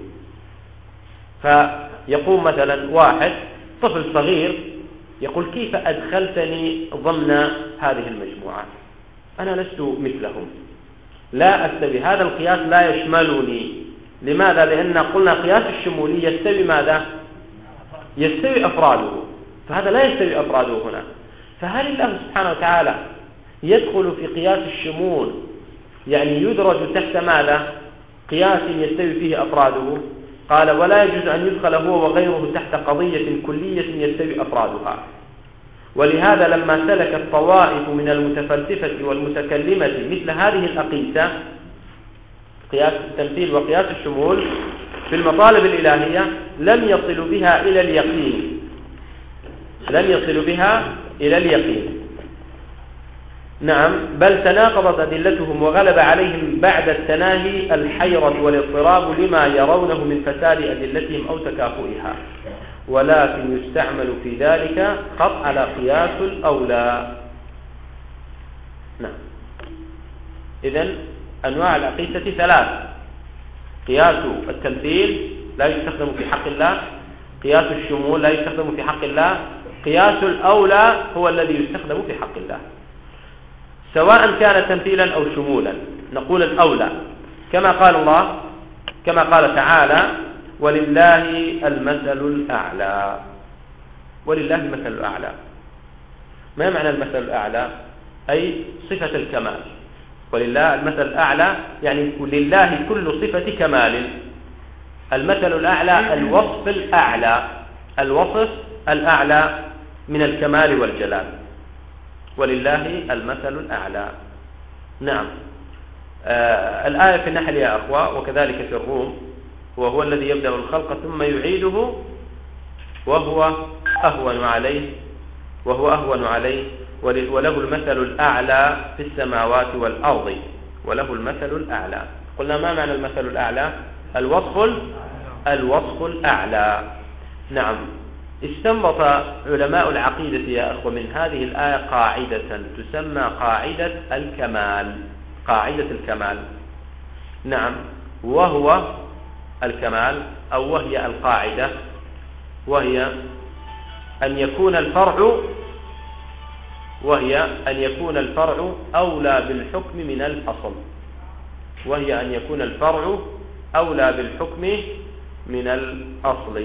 فيقوم مثلا واحد طفل صغير يقول كيف أدخلتني ضمن هذه المجموعة؟ أنا لست مثلهم، لا أستوي. هذا القياس لا يشملني. لماذا؟ لأن قلنا قياس الشمولي يستوي ماذا؟ يستوي أفراده، فهذا لا يستوي أفراده هنا. فهل الله سبحانه وتعالى يدخل في قياس الشمول يعني يدرج تحت ماذا؟ قياس يستوي فيه أفراده؟ قال ولا يجوز أن يدخل هو وغيره تحت قضية كلية يستوي أفرادها. ولهذا لما سلك الطوائف من المتفلسفة والمتكلمة مثل هذه الأقيسة، قياس التمثيل وقياس الشمول في المطالب الإلهية، لم يصلوا بها إلى اليقين، لم يصلوا بها إلى اليقين. نعم، بل تناقضت أدلتهم وغلب عليهم بعد التناهي الحيرة والاضطراب لما يرونه من فساد أدلتهم أو تكافؤها، ولكن يستعمل في ذلك خط على قياس الأولى. نعم. إذن أنواع الأقيسة ثلاث: قياس التمثيل لا يستخدم في حق الله، قياس الشمول لا يستخدم في حق الله، قياس الأولى هو الذي يستخدم في حق الله، سواء كان تمثيلا أو شمولا. نقول الأولى كما قال الله، كما قال تعالى ولله المثل الأعلى. ولله المثل الأعلى، ما معنى المثل الأعلى؟ أي صفة الكمال. ولله المثل الأعلى يعني لله كل صفة كمال. المثل الأعلى الوصف الأعلى، الوصف الأعلى من الكمال والجلال. ولله المثل الأعلى. نعم. آه الآية في النحل يا أخوة وكذلك في الروم، وهو الذي يبدأ الخلق ثم يعيده وهو أهون عليه وهو أهون عليه وله المثل الأعلى في السماوات والأرض. وله المثل الأعلى. قلنا ما معنى المثل الأعلى؟ الوصف الوصف الأعلى. نعم. استنبط علماء العقيدة يا أخوة من هذه الآية قاعدة تسمى قاعدة الكمال. قاعدة الكمال. نعم. وهو الكمال أو وهي القاعدة، وهي أن يكون الفرع وهي أن يكون الفرع أولى بالحكم من الأصل. وهي أن يكون الفرع أولى بالحكم من الأصل.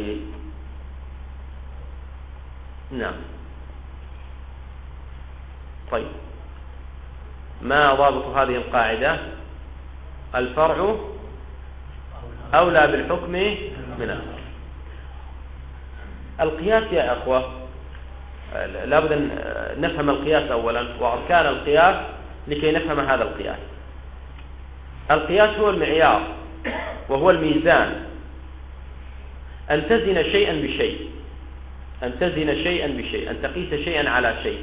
نعم. طيب، ما ضابط هذه القاعدة؟ الفرع أولى بالحكم من الأصل. القياس يا أخوة لابد أن نفهم القياس أولا وأركان القياس لكي نفهم هذا القياس. القياس هو المعيار وهو الميزان، أن تزن شيئا بشيء، أن تزن شيئا بشيء، أن تقيس شيئا على شيء.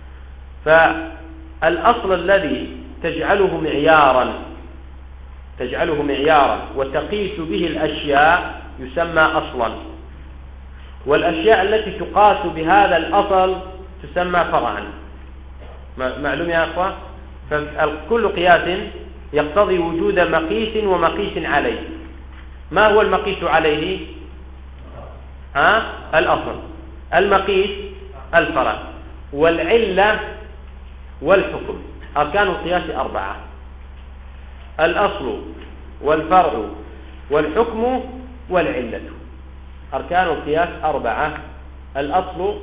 فالأصل الذي تجعله معيارا تجعله معيارا وتقيس به الأشياء يسمى أصلا، والأشياء التي تقاس بهذا الأصل تسمى فرعا. معلوم يا أخوة؟ فكل قياس يقتضي وجود مقيس ومقيس عليه. ما هو المقيس عليه؟ ها؟ الأصل. المقيس الفرع، والعلة والحكم. أركان القياس أربعة: الأصل والفرع والحكم والعلة. أركان القياس أربعة: الأصل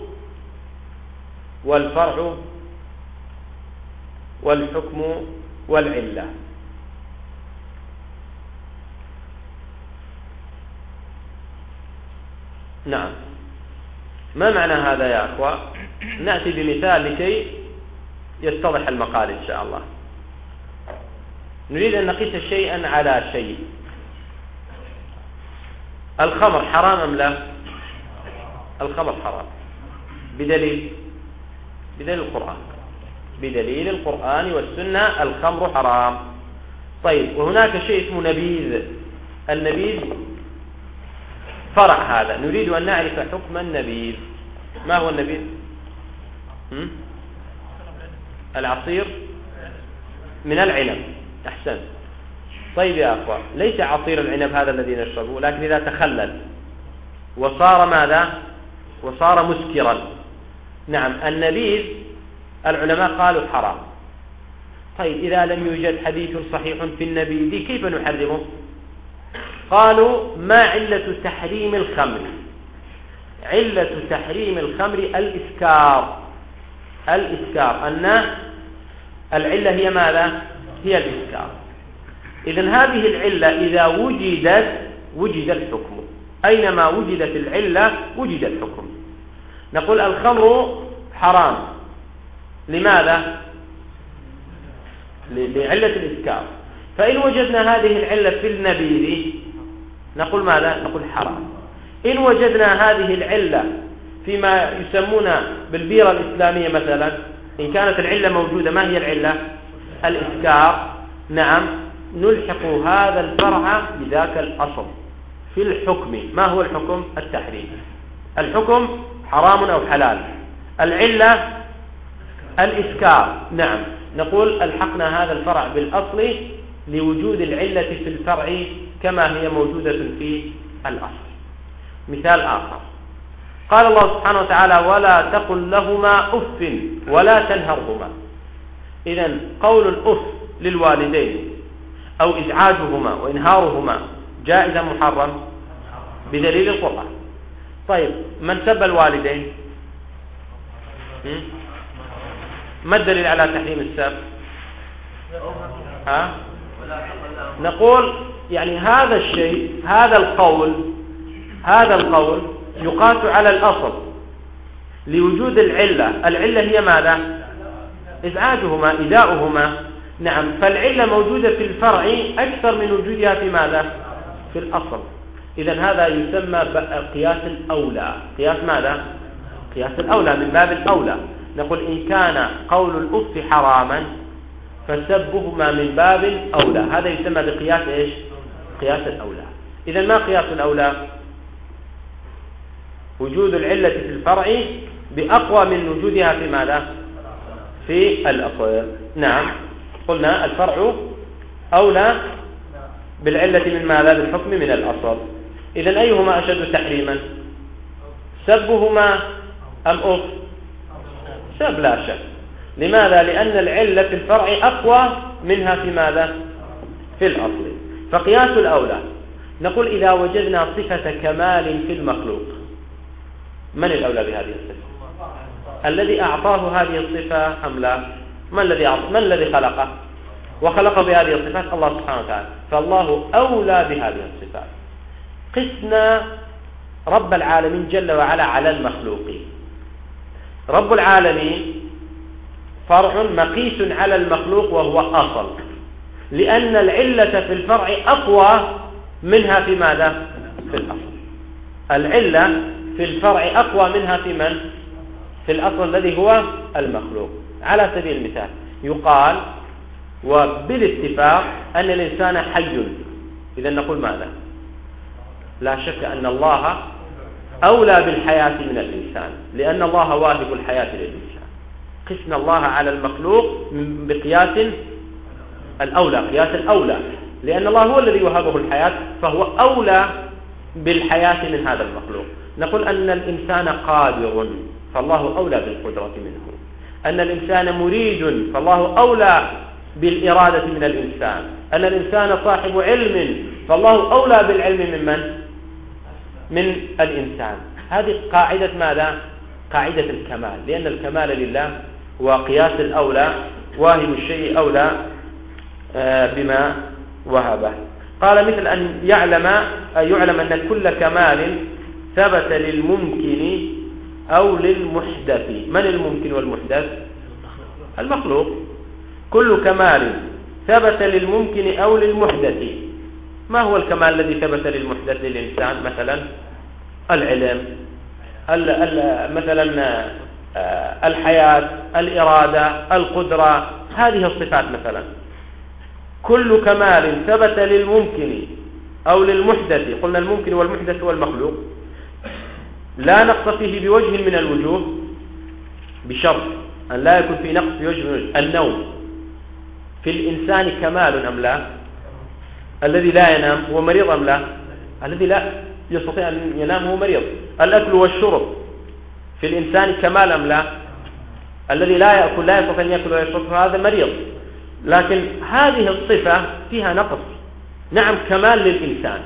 والفرع والحكم والعلة. نعم. ما معنى هذا يا أخوة؟ نأتي بمثال لكي يتضح المقال إن شاء الله. نريد أن نقيس شيئا على شيء. الخمر حرام أم لا؟ الخمر حرام. بدليل بدليل القرآن بدليل القرآن والسنة الخمر حرام. طيب، وهناك شيء اسمه نبيذ. النبيذ فرع هذا. نريد أن نعرف حكم النبيذ. ما هو النبيذ؟ هم؟ العصير من العنب. أحسن. طيب يا أخوة، ليس عصير العنب هذا الذي نشربه، لكن إذا تخلل وصار ماذا؟ وصار مسكرا. نعم، النبيذ العلماء قالوا حرام. طيب، إذا لم يوجد حديث صحيح في النبيذ كيف نحرمه؟ قالوا: ما علة تحريم الخمر؟ علة تحريم الخمر الإسكار. الإسكار أن العلة هي ماذا؟ هي الإسكار. إذن هذه العلة إذا وجدت وجد الحكم. أينما وجدت العلة وجد الحكم. نقول الخمر حرام. لماذا؟ لعلة الإسكار. فإن وجدنا هذه العلة في النبيذ نقول ماذا؟ نقول حرام. إن وجدنا هذه العلة فيما يسمون بالبيرة الإسلامية مثلا، إن كانت العلة موجودة، ما هي العلة؟ الإسكار. نعم، نلحق هذا الفرع بذاك الأصل في الحكم. ما هو الحكم؟ التحريم. الحكم حرام أو حلال. العلة الإسكار. نعم، نقول ألحقنا هذا الفرع بالأصل لوجود العلة في الفرع كما هي موجودة في الأصل. مثال آخر: قال الله سبحانه وتعالى: ولا تقل لهما أف ولا تنهرهما. إذن قول الأف للوالدين أو إزعاجهما وإنهارهما جائز أم محرم؟ بدليل القرآن. طيب، من سب الوالدين؟ ما الدليل على تحريم السب؟ ها؟ نقول يعني هذا الشيء، هذا القول هذا القول يقاس على الأصل لوجود العلة. العلة هي ماذا؟ إزعاجهما، إيذاؤهما. نعم، فالعلة موجودة في الفرع أكثر من وجودها في ماذا؟ في الأصل. إذن هذا يسمى قياس الأولى. قياس ماذا؟ قياس الأولى، من باب الأولى. نقول إن كان قول الأف حراما فسبهما من باب أولى. هذا يسمى بقياس إيش؟ قياس الأولى. إذن ما قياس الأولى؟ وجود العلة في الفرع بأقوى من وجودها في ماذا؟ في الأصل. نعم، قلنا الفرع أولى بالعلة من ماذا؟ بالحكم من الأصل. إذن أيهما أشد تحريما؟ سبهما أم أف؟ سب لا شك. لماذا؟ لأن العلة في الفرع أقوى منها في ماذا؟ في الأصل. فقياس الأولى. نقول إذا وجدنا صفة كمال في المخلوق، من الأولى بهذه الصفة؟ الذي أعطاه هذه الصفة أم لا؟ من الذي أعطاه؟ من الذي خلقه وخلقه بهذه الصفات؟ الله سبحانه وتعالى. فالله أولى بهذه الصفات. قسنا رب العالمين جل وعلا على المخلوقين. رب العالمين فرع مقيس على المخلوق وهو أصل، لأن العلة في الفرع أقوى منها في ماذا؟ في الأصل. العلة في الفرع أقوى منها في من؟ في الأصل الذي هو المخلوق. على سبيل المثال يقال وبالاتفاق أن الإنسان حي. إذا نقول ماذا؟ لا شك أن الله أولى بالحياة من الإنسان، لأن الله واهب الحياة للإنسان. قسنا الله على المخلوق بقياس الأولى، قياس الأولى، لأن الله هو الذي وهبه الحياة فهو أولى بالحياة من هذا المخلوق. نقول أن الإنسان قادر فالله أولى بالقدرة منه، أن الإنسان مريد فالله أولى بالإرادة من الإنسان، أن الإنسان صاحب علم فالله أولى بالعلم من من؟ من الإنسان. هذه قاعدة ماذا؟ قاعدة الكمال، لأن الكمال لله وقياس الأولى، واهب الشيء أولى بما وهبه. قال مثل أن يعلم أن يعلم أن كل كمال ثبت للممكن أو للمحدث. من الممكن والمحدث؟ المخلوق. كل كمال ثبت للممكن أو للمحدث. ما هو الكمال الذي ثبت للمحدث للإنسان؟ مثلا العلم، ال ال مثلا الحياة، الإرادة، القدرة، هذه الصفات مثلا. كل كمال ثبت للممكن أو للمحدث، قلنا الممكن والمحدث هو المخلوق، لا نقص فيه بوجه من الوجوه، بشرط أن لا يكون في نقص بوجه من الوجوه. النوم في الإنسان كمال أم لا؟ الذي لا ينام هو مريض أم لا؟ الذي لا يستطيع أن ينام هو مريض. الأكل والشرب في الإنسان كمال أم لا؟ الذي لا يأكل لا يستطيع أن يأكل ويشرب هذا مريض. لكن هذه الصفة فيها نقص. نعم كمال للإنسان،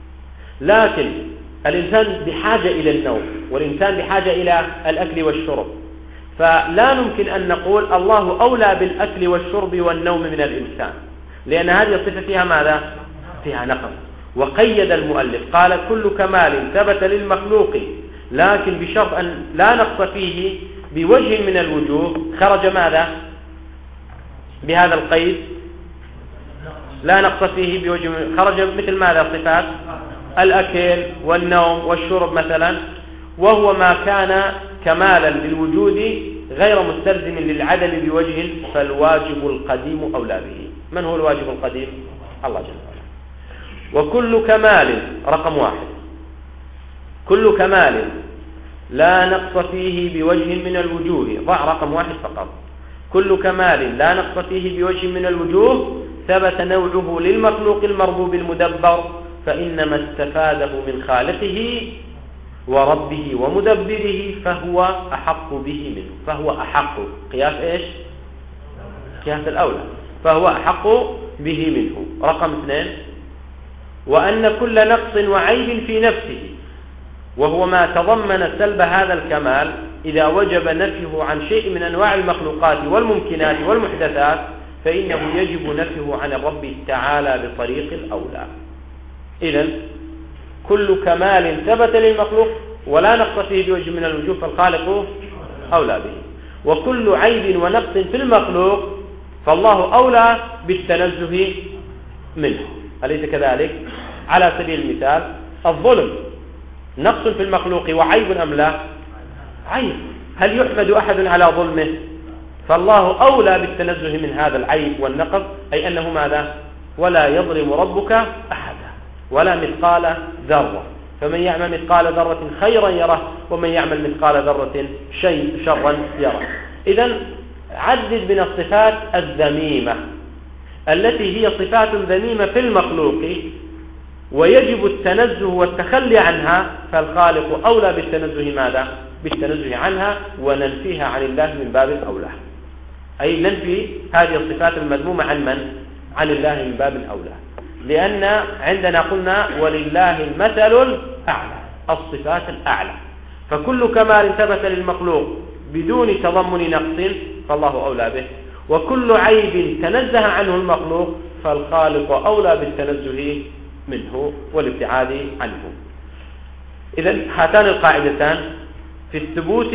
لكن الإنسان بحاجة إلى النوم، والإنسان بحاجة إلى الأكل والشرب، فلا يمكن أن نقول الله أولى بالأكل والشرب والنوم من الإنسان، لأن هذه الصفة فيها ماذا؟ فيها نقص. وقيد المؤلف قال كل كمال ثبت للمخلوق لكن بشرط أن لا نقص فيه بوجه من الوجوه. خرج ماذا بهذا القيد؟ لا نقص فيه بوجه من... خرج مثل ماذا؟ صفات الأكل والنوم والشرب مثلا، وهو ما كان كمالا للوجود غير مستلزم للعدم بوجه، فالواجب القديم أولى به. من هو الواجب القديم؟ الله جل وعلا. وكل كمال رقم واحد، كل كمال لا نقص فيه بوجه من الوجوه، ضع رقم واحد فقط. كل كمال لا نقص فيه بوجه من الوجوه ثبت نوعه للمخلوق المربوب المدبر، فإنما استفاده من خالقه وربه ومدبره فهو أحق به منه. فهو أحق، قياس إيش؟ قياس الأولى. فهو أحق به منه. رقم اثنين، وأن كل نقص وعيب في نفسه، وهو ما تضمن سلب هذا الكمال، إذا وجب نفيه عن شيء من أنواع المخلوقات والممكنات والمحدثات فإنه يجب نفيه عن الرب تعالى بطريق الأولى. إذن كل كمال ثبت للمخلوق ولا نقص فيه بوجه من الوجوه فالخالق أولى به، وكل عيب ونقص في المخلوق فالله أولى بالتنزه منه. أليس كذلك؟ على سبيل المثال الظلم نقص في المخلوق وعيب أم لا؟ عيب. هل يحمد أحد على ظلمه؟ فالله أولى بالتنزه من هذا العيب والنقص، أي أنه ماذا؟ ولا يظلم ربك أحدا ولا مثقال ذرة، فمن يعمل مثقال ذرة خيرا يره ومن يعمل مثقال ذرة شيء شرا يره. إذن عدد من الصفات الذميمة التي هي صفات ذميمة في المخلوق ويجب التنزه والتخلي عنها، فالخالق أولى بالتنزه ماذا؟ بالتنزه عنها وننفيها عن الله من باب الأولى، أي ننفي هذه الصفات المذمومة عن من؟ عن الله من باب الأولى، لأن عندنا قلنا ولله المثل الأعلى، الصفات الأعلى. فكل كمال ثبت للمخلوق بدون تضمن نقص فالله أولى به، وكل عيب تنزه عنه المخلوق فالخالق أولى بالتنزه منه والابتعاد عنه. إذن هاتان القاعدتان في الثبوت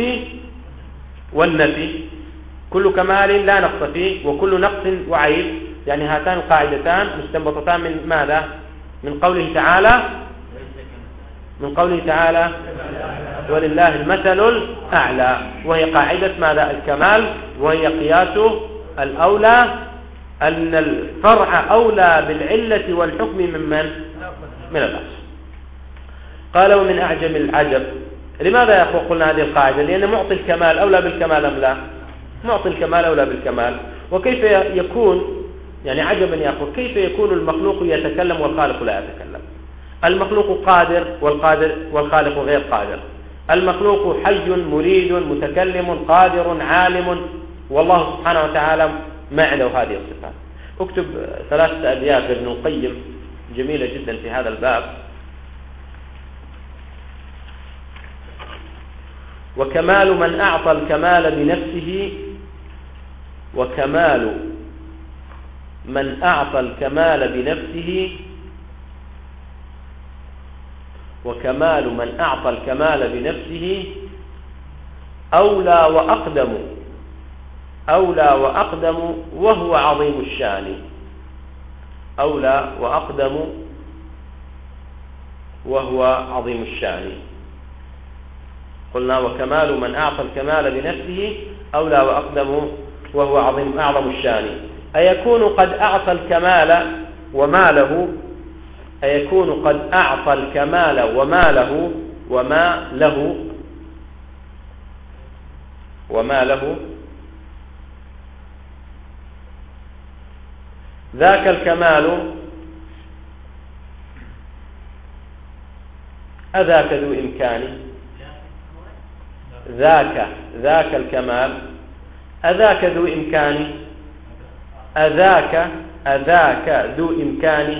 والنفي، كل كمال لا نقص فيه وكل نقص وعيب، يعني هاتان القاعدتان مستنبطتان من ماذا؟ من قوله تعالى من قوله تعالى ولله المثل الأعلى، وهي قاعدة ماذا؟ الكمال، وهي قياس الأولى، أن الفرع أولى بالعلة والحكم من من؟ من الأصل. قال ومن أعجب العجب. لماذا يا أخوة قلنا هذه القاعدة؟ لأن معطي الكمال أولى بالكمال أم لا؟ معطي الكمال أولى بالكمال. وكيف يكون يعني عجبا يا أخوة كيف يكون المخلوق يتكلم والخالق لا يتكلم؟ المخلوق قادر والقادر والخالق غير قادر. المخلوق حي مريد متكلم قادر عالم، والله سبحانه وتعالى ما عنده هذه الصفات. اكتب ثلاثة أبيات لابن القيم جميلة جدا في هذا الباب. وكمال من أعطى الكمال بنفسه وكمال من أعطى الكمال بنفسه وكمال من أعطى الكمال بنفسه أولى وأقدم أولى وأقدم وهو عظيم الشان. أولى وأقدم وهو عظيم الشان. قلنا وكمال من أعطى الكمال بنفسه أولى وأقدم وهو عظيم أعظم الشان. أيكون قد أعطى الكمال وما له أيكون قد أعطى الكمال وما له وما له وما له ذاك الكمال أذاك ذو إمكان ذاك ذاك الكمال أذاك ذو إمكان أذاك أذاك ذو إمكان.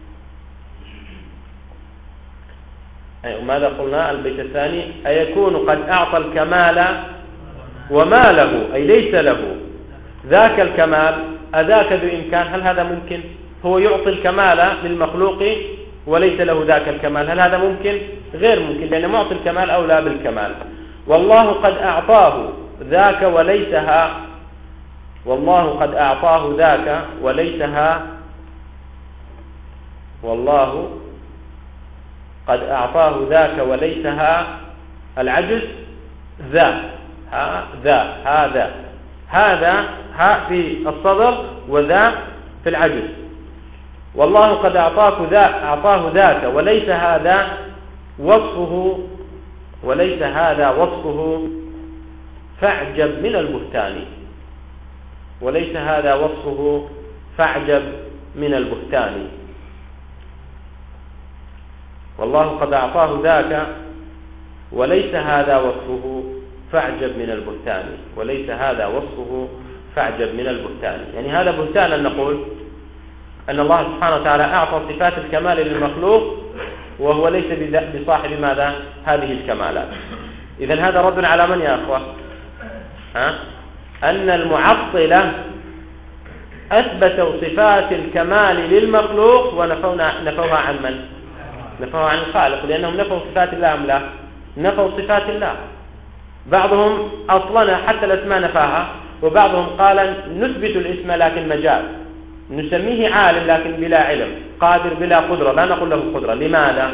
أي ماذا قلنا البيت الثاني؟ أيكون قد أعطى الكمال وما له أي ليس له ذاك الكمال أذاك ذو إمكان. هل هذا ممكن؟ هو يعطي الكمال للمخلوق وليس له ذاك الكمال. هل هذا ممكن؟ غير ممكن، لأن معطي الكمال أولى بالكمال. والله قد أعطاه ذاك وليسها والله قد أعطاه ذاك وليسها والله قد أعطاه ذاك وليسها العجز ذا ها ذا هذا هذا ها في الصدر وذا في العجز. والله قد أعطاك ذا أعطاه ذاك وليس هذا وصفه وليس هذا وصفه فاعجب من البهتان. وليس هذا وصفه فاعجب من البهتان. والله قد أعطاه ذاك وليس هذا وصفه فاعجب من البهتان. وليس هذا وصفه فاعجب من البهتان. يعني هذا بهتان أن نقول أن الله سبحانه وتعالى أعطى صفات الكمال للمخلوق وهو ليس بصاحب ماذا هذه الكمالات. إذن هذا رد على من يا أخوة؟ ها؟ أن المعطلة أثبتوا صفات الكمال للمخلوق ونفونا نفوها عن من؟ نفوها عن الخالق، لأنهم نفوا صفات الله أم لا؟ نفوا صفات الله. بعضهم أصلا حتى الأسماء نفاها، وبعضهم قال نثبت الاسم لكن مجاز، نسميه عالم لكن بلا علم، قادر بلا قدرة، لا نقول له قدرة. لماذا؟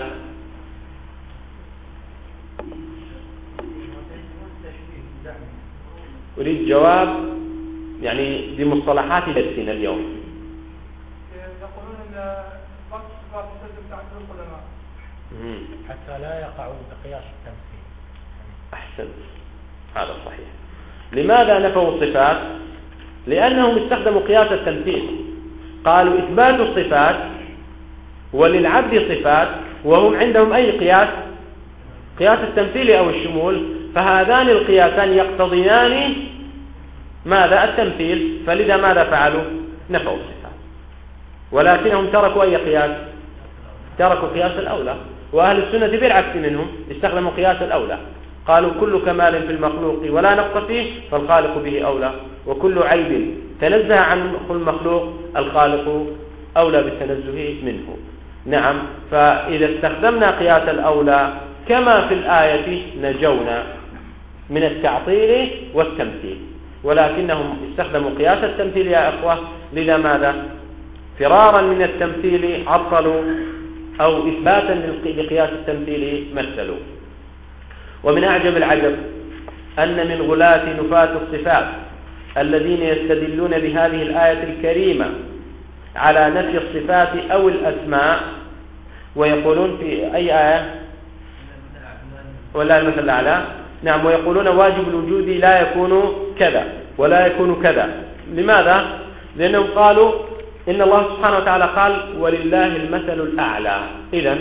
أريد جواب يعني بمصطلحات درسنا اليوم. يقولون ان بعض الصفات تثبت عند العلماء حتى لا يقعوا بقياس التمثيل. أحسنت، هذا صحيح. لماذا نفوا الصفات؟ لأنهم استخدموا قياس التمثيل. قالوا إثبات الصفات وللعبد صفات وهم عندهم أي قياس؟ قياس التمثيل أو الشمول. فهذان القياسان يقتضيان ماذا؟ التمثيل. فلذا ماذا فعلوا؟ نفوا الصفات. ولكنهم تركوا أي قياس؟ تركوا قياس الأولى. وأهل السنة بالعكس منهم استخدموا قياس الأولى. قالوا كل كمال في المخلوق ولا نقص فيه فالخالق به أولى، وكل عيب تنزه عنه المخلوق الخالق أولى بالتنزه منه. نعم، فإذا استخدمنا قياس الأولى كما في الآية نجونا من التعطيل والتمثيل. ولكنهم استخدموا قياس التمثيل يا أخوة. لذا ماذا؟ فرارا من التمثيل عطلوا، أو إثباتا لقياس التمثيل مثلوا. ومن أعجب العجب أن من غلاة نفاة الصفات الذين يستدلون بهذه الآية الكريمة على نفي الصفات أو الأسماء، ويقولون في أي آية؟ ولا المثل الأعلى. نعم، ويقولون واجب الوجود لا يكون كذا، ولا يكون كذا. لماذا؟ لأنهم قالوا إن الله سبحانه وتعالى قال ولله المثل الأعلى. إذن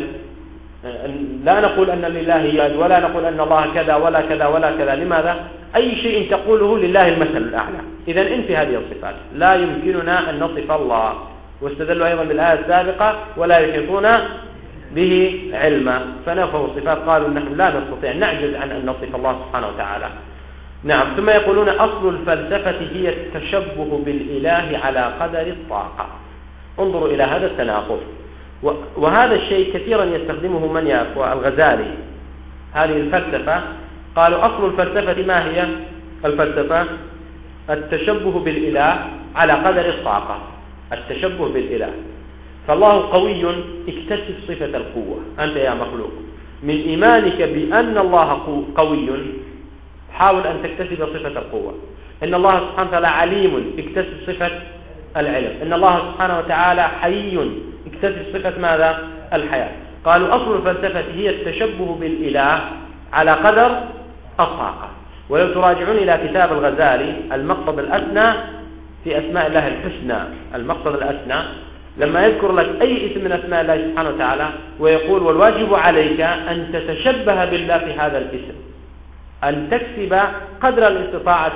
لا نقول أن لله يد ولا نقول أن الله كذا ولا كذا ولا كذا. لماذا؟ أي شيء تقوله لله المثل الأعلى. إذن انفي هذه الصفات، لا يمكننا أن نصف الله. واستدلوا أيضا بالآية السابقة ولا يحيطون به علما، فنفوا الصفات، قالوا نحن لا نستطيع، نعجز عن أن نصف الله سبحانه وتعالى. نعم. ثم يقولون أصل الفلسفة هي التشبه بالإله على قدر الطاقة. انظروا إلى هذا التناقض، وهذا الشيء كثيرا يستخدمه من يأخوى الغزالي. هذه الفلسفة قالوا أصل الفلسفة ما هي الفلسفة؟ التشبه بالإله على قدر الطاقة، التشبه بالإله. فالله قوي، اكتسب صفة القوة أنت يا مخلوق، من إيمانك بأن الله قوي حاول أن تكتسب صفة القوة. إن الله سبحانه وتعالى عليم، اكتسب صفة العلم. إن الله سبحانه وتعالى حي، اكتسب صفة ماذا؟ الحياة. قالوا أصل الفلسفة هي التشبه بالإله على قدر الطاقة. ولو تراجعون إلى كتاب الغزالي المقصد الأسنى في أسماء الله الحسنى، المقصد الأسنى، لما يذكر لك أي اسم من أسماء الله سبحانه وتعالى ويقول والواجب عليك أن تتشبه بالله في هذا الاسم، أن تكسب قدر الاستطاعة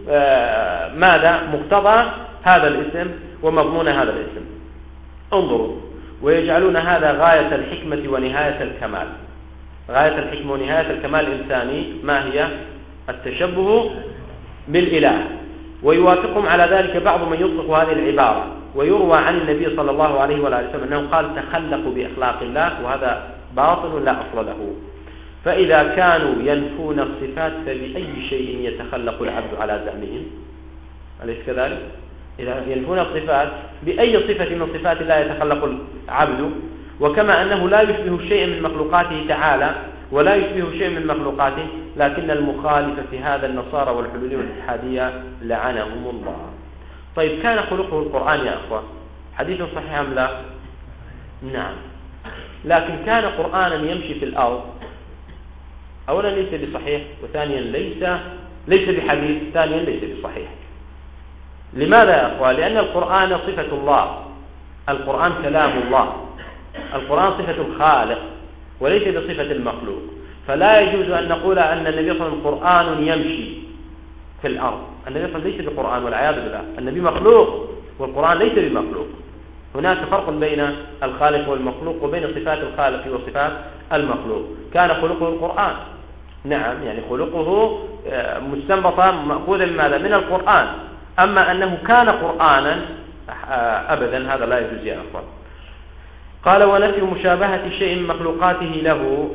ماذا؟ مقتضى هذا الاسم ومضمون هذا الاسم. انظروا، ويجعلون هذا غاية الحكمة ونهاية الكمال. غاية الحكمة ونهاية الكمال الإنساني ما هي؟ التشبه بالإله. ويوافقهم على ذلك بعض من يطلق هذه العبارة، ويروى عن النبي صلى الله عليه وآله وسلم أنه قال تخلقوا بأخلاق الله، وهذا باطل لا أصل له. فإذا كانوا ينفون الصفات فبأي شيء يتخلق العبد على زعمهم؟ أليس كذلك؟ إذا ينفون الصفات بأي صفة من صفات الله يتخلق العبد؟ وكما أنه لا يشبه شيء من مخلوقاته تعالى ولا يشبه شيء من مخلوقاته، لكن المخالف في هذا النصارى والحلولية والاتحادية لعنهم الله. طيب، كان خلقه القرآن يا أخوة حديث صحيح أم لا؟ نعم. لكن كان قرآنا يمشي في الأرض، أولا ليس بصحيح، وثانيا ليس ليس بحديث، ثانيا ليس بصحيح. لماذا يا أخوة؟ لأن القرآن صفة الله، القرآن كلام الله، القرآن صفة الخالق وليس بصفة المخلوق. فلا يجوز أن نقول أن النبي صلى الله عليه وسلم قرآن يمشي في الأرض. النبي صلى الله عليه وسلم ليس بقرآن والعياذ بالله، النبي مخلوق والقرآن ليس بمخلوق. هناك فرق بين الخالق والمخلوق وبين صفات الخالق وصفات المخلوق. كان خلقه القرآن، نعم، يعني خلقه مستنبطا مأخوذا ماذا؟ من القرآن. أما أنه كان قرآنا أبدا، هذا لا يجوز يا أخوان. قال ونفي مشابهة شيء من مخلوقاته له،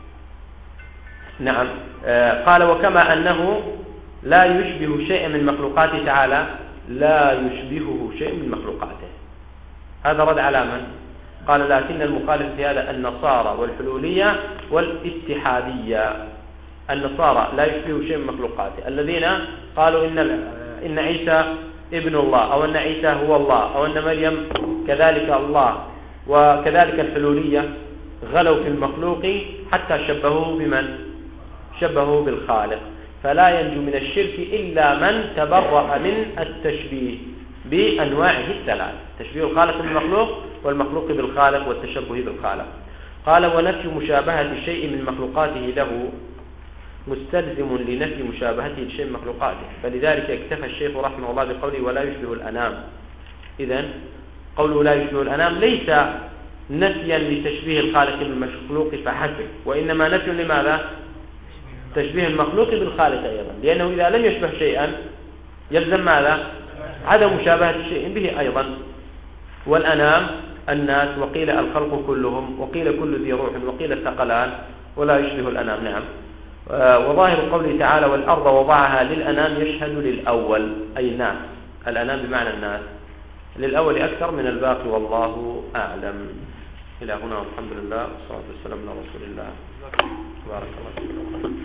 نعم. قال وكما أنه لا يشبه شيء من مخلوقاته تعالى لا يشبهه شيء من مخلوقاته. هذا رد على من؟ قال لكن المخالف في هذا النصارى والحلولية والاتحادية. النصارى لا يشبه شيء من مخلوقاته، الذين قالوا إن إن عيسى ابن الله، أو أن عيسى هو الله، أو أن مريم كذلك الله. وكذلك الحلولية غلوا في المخلوق حتى شبهوه بمن؟ شبهوه بالخالق. فلا ينجو من الشرك إلا من تبرأ من التشبيه بأنواعه الثلاث، تشبيه الخالق بالمخلوق والمخلوق بالخالق والتشبه بالخالق. قال ونفي مشابهة شيء من مخلوقاته له مستلزم لنفي مشابهته لشيء من مخلوقاته، فلذلك اكتفى الشيخ رحمه الله بقوله ولا يشبه الأنام. إذن قوله لا يشبه الأنام ليس نفيا لتشبيه الخالق بالمخلوق فحسب، وإنما نفي لماذا؟ تشبيه المخلوق بالخالق أيضا، لأنه إذا لم يشبه شيئا يلزم ماذا؟ عدم مشابهة شيء به أيضا. والأنام الناس، وقيل الخلق كلهم، وقيل كل ذي روح، وقيل الثقلان، ولا يشبه الأنام. نعم. وظاهر قوله تعالى والأرض وضعها للأنام يشهد للأول أي الناس، الأنام بمعنى الناس، للأول أكثر من الباقي والله أعلم. إلى هنا والحمد لله والصلاة والسلام على رسول الله. بارك الله فيكم.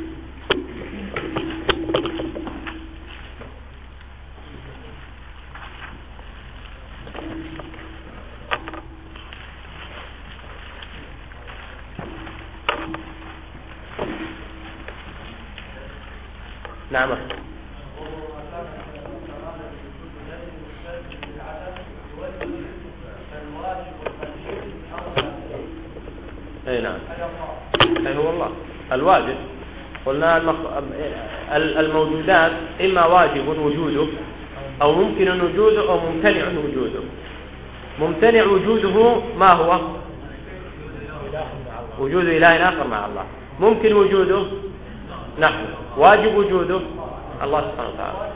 نعم. اي نعم. اي هو الله الواجب. قلنا المخ... الموجودات إما واجب وجوده أو ممكن وجوده أو ممتنع وجوده. ممتنع وجوده ما هو؟ وجود إله آخر مع الله. ممكن وجوده نحن. واجب وجوده الله سبحانه وتعالى.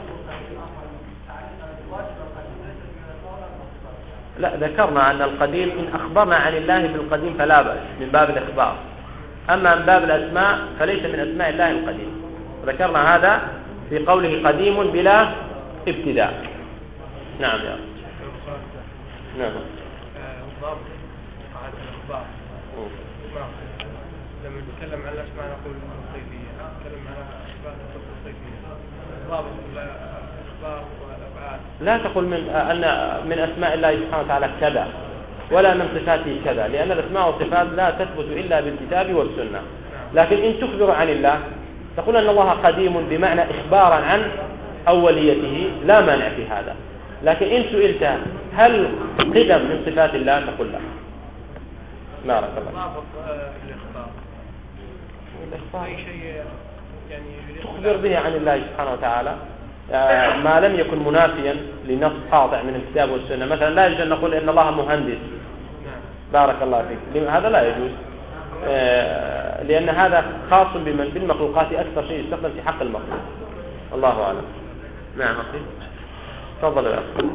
لا ذكرنا أن القديم إن أخبرنا عن الله بالقديم فلا بأس من باب الإخبار، أما من باب الأسماء فليس من أسماء الله القديم. ذكرنا هذا في قوله قديم بلا ابتداء. نعم يا رب. نعم. الضابط قاعدة الأخبار لما نتكلم عن الأسماء نقول الصيفية، نتكلم عن أسماء الصيفية الضابط الأخبار والأفعال. لا تقول من أن من أسماء الله سبحانه وتعالى كذا ولا من صفاته كذا، لأن الأسماء والصفات لا تثبت إلا بالكتاب والسنة. لكن إن تخبر عن الله تقول أن الله قديم بمعنى إخبارا عن أوليته لا مانع في هذا. لكن إن سئلت هل قدم من صفات الله تقول لا. بارك الله. الإخبار أي شيء يعني تخبر به عن الله سبحانه وتعالى ما لم يكن منافيا لنص قاطع من الكتاب والسنة. مثلا لا يجوز أن نقول إن الله مهندس. بارك الله فيك. هذا لا يجوز لأن هذا خاص بمن بالمخلوقات أكثر شيء يستخدم في حق المخلوق. الله أعلم. نعم أخي تفضل يا أخي.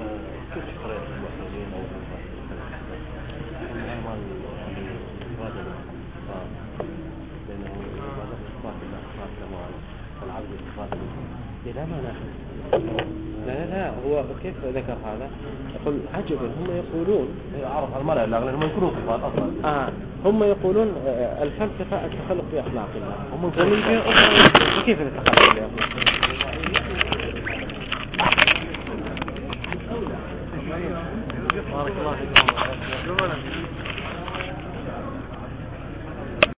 لا ما لا لا هو كيف ذكر هذا؟ يقول عجبا هم يقولون عرف المرأة الأغلب هم يكونوا صفات أصلا. آه هم يقولون الفلسفة التخلق بأخلاق الله. هم كيف التخلق بأخلاق الله؟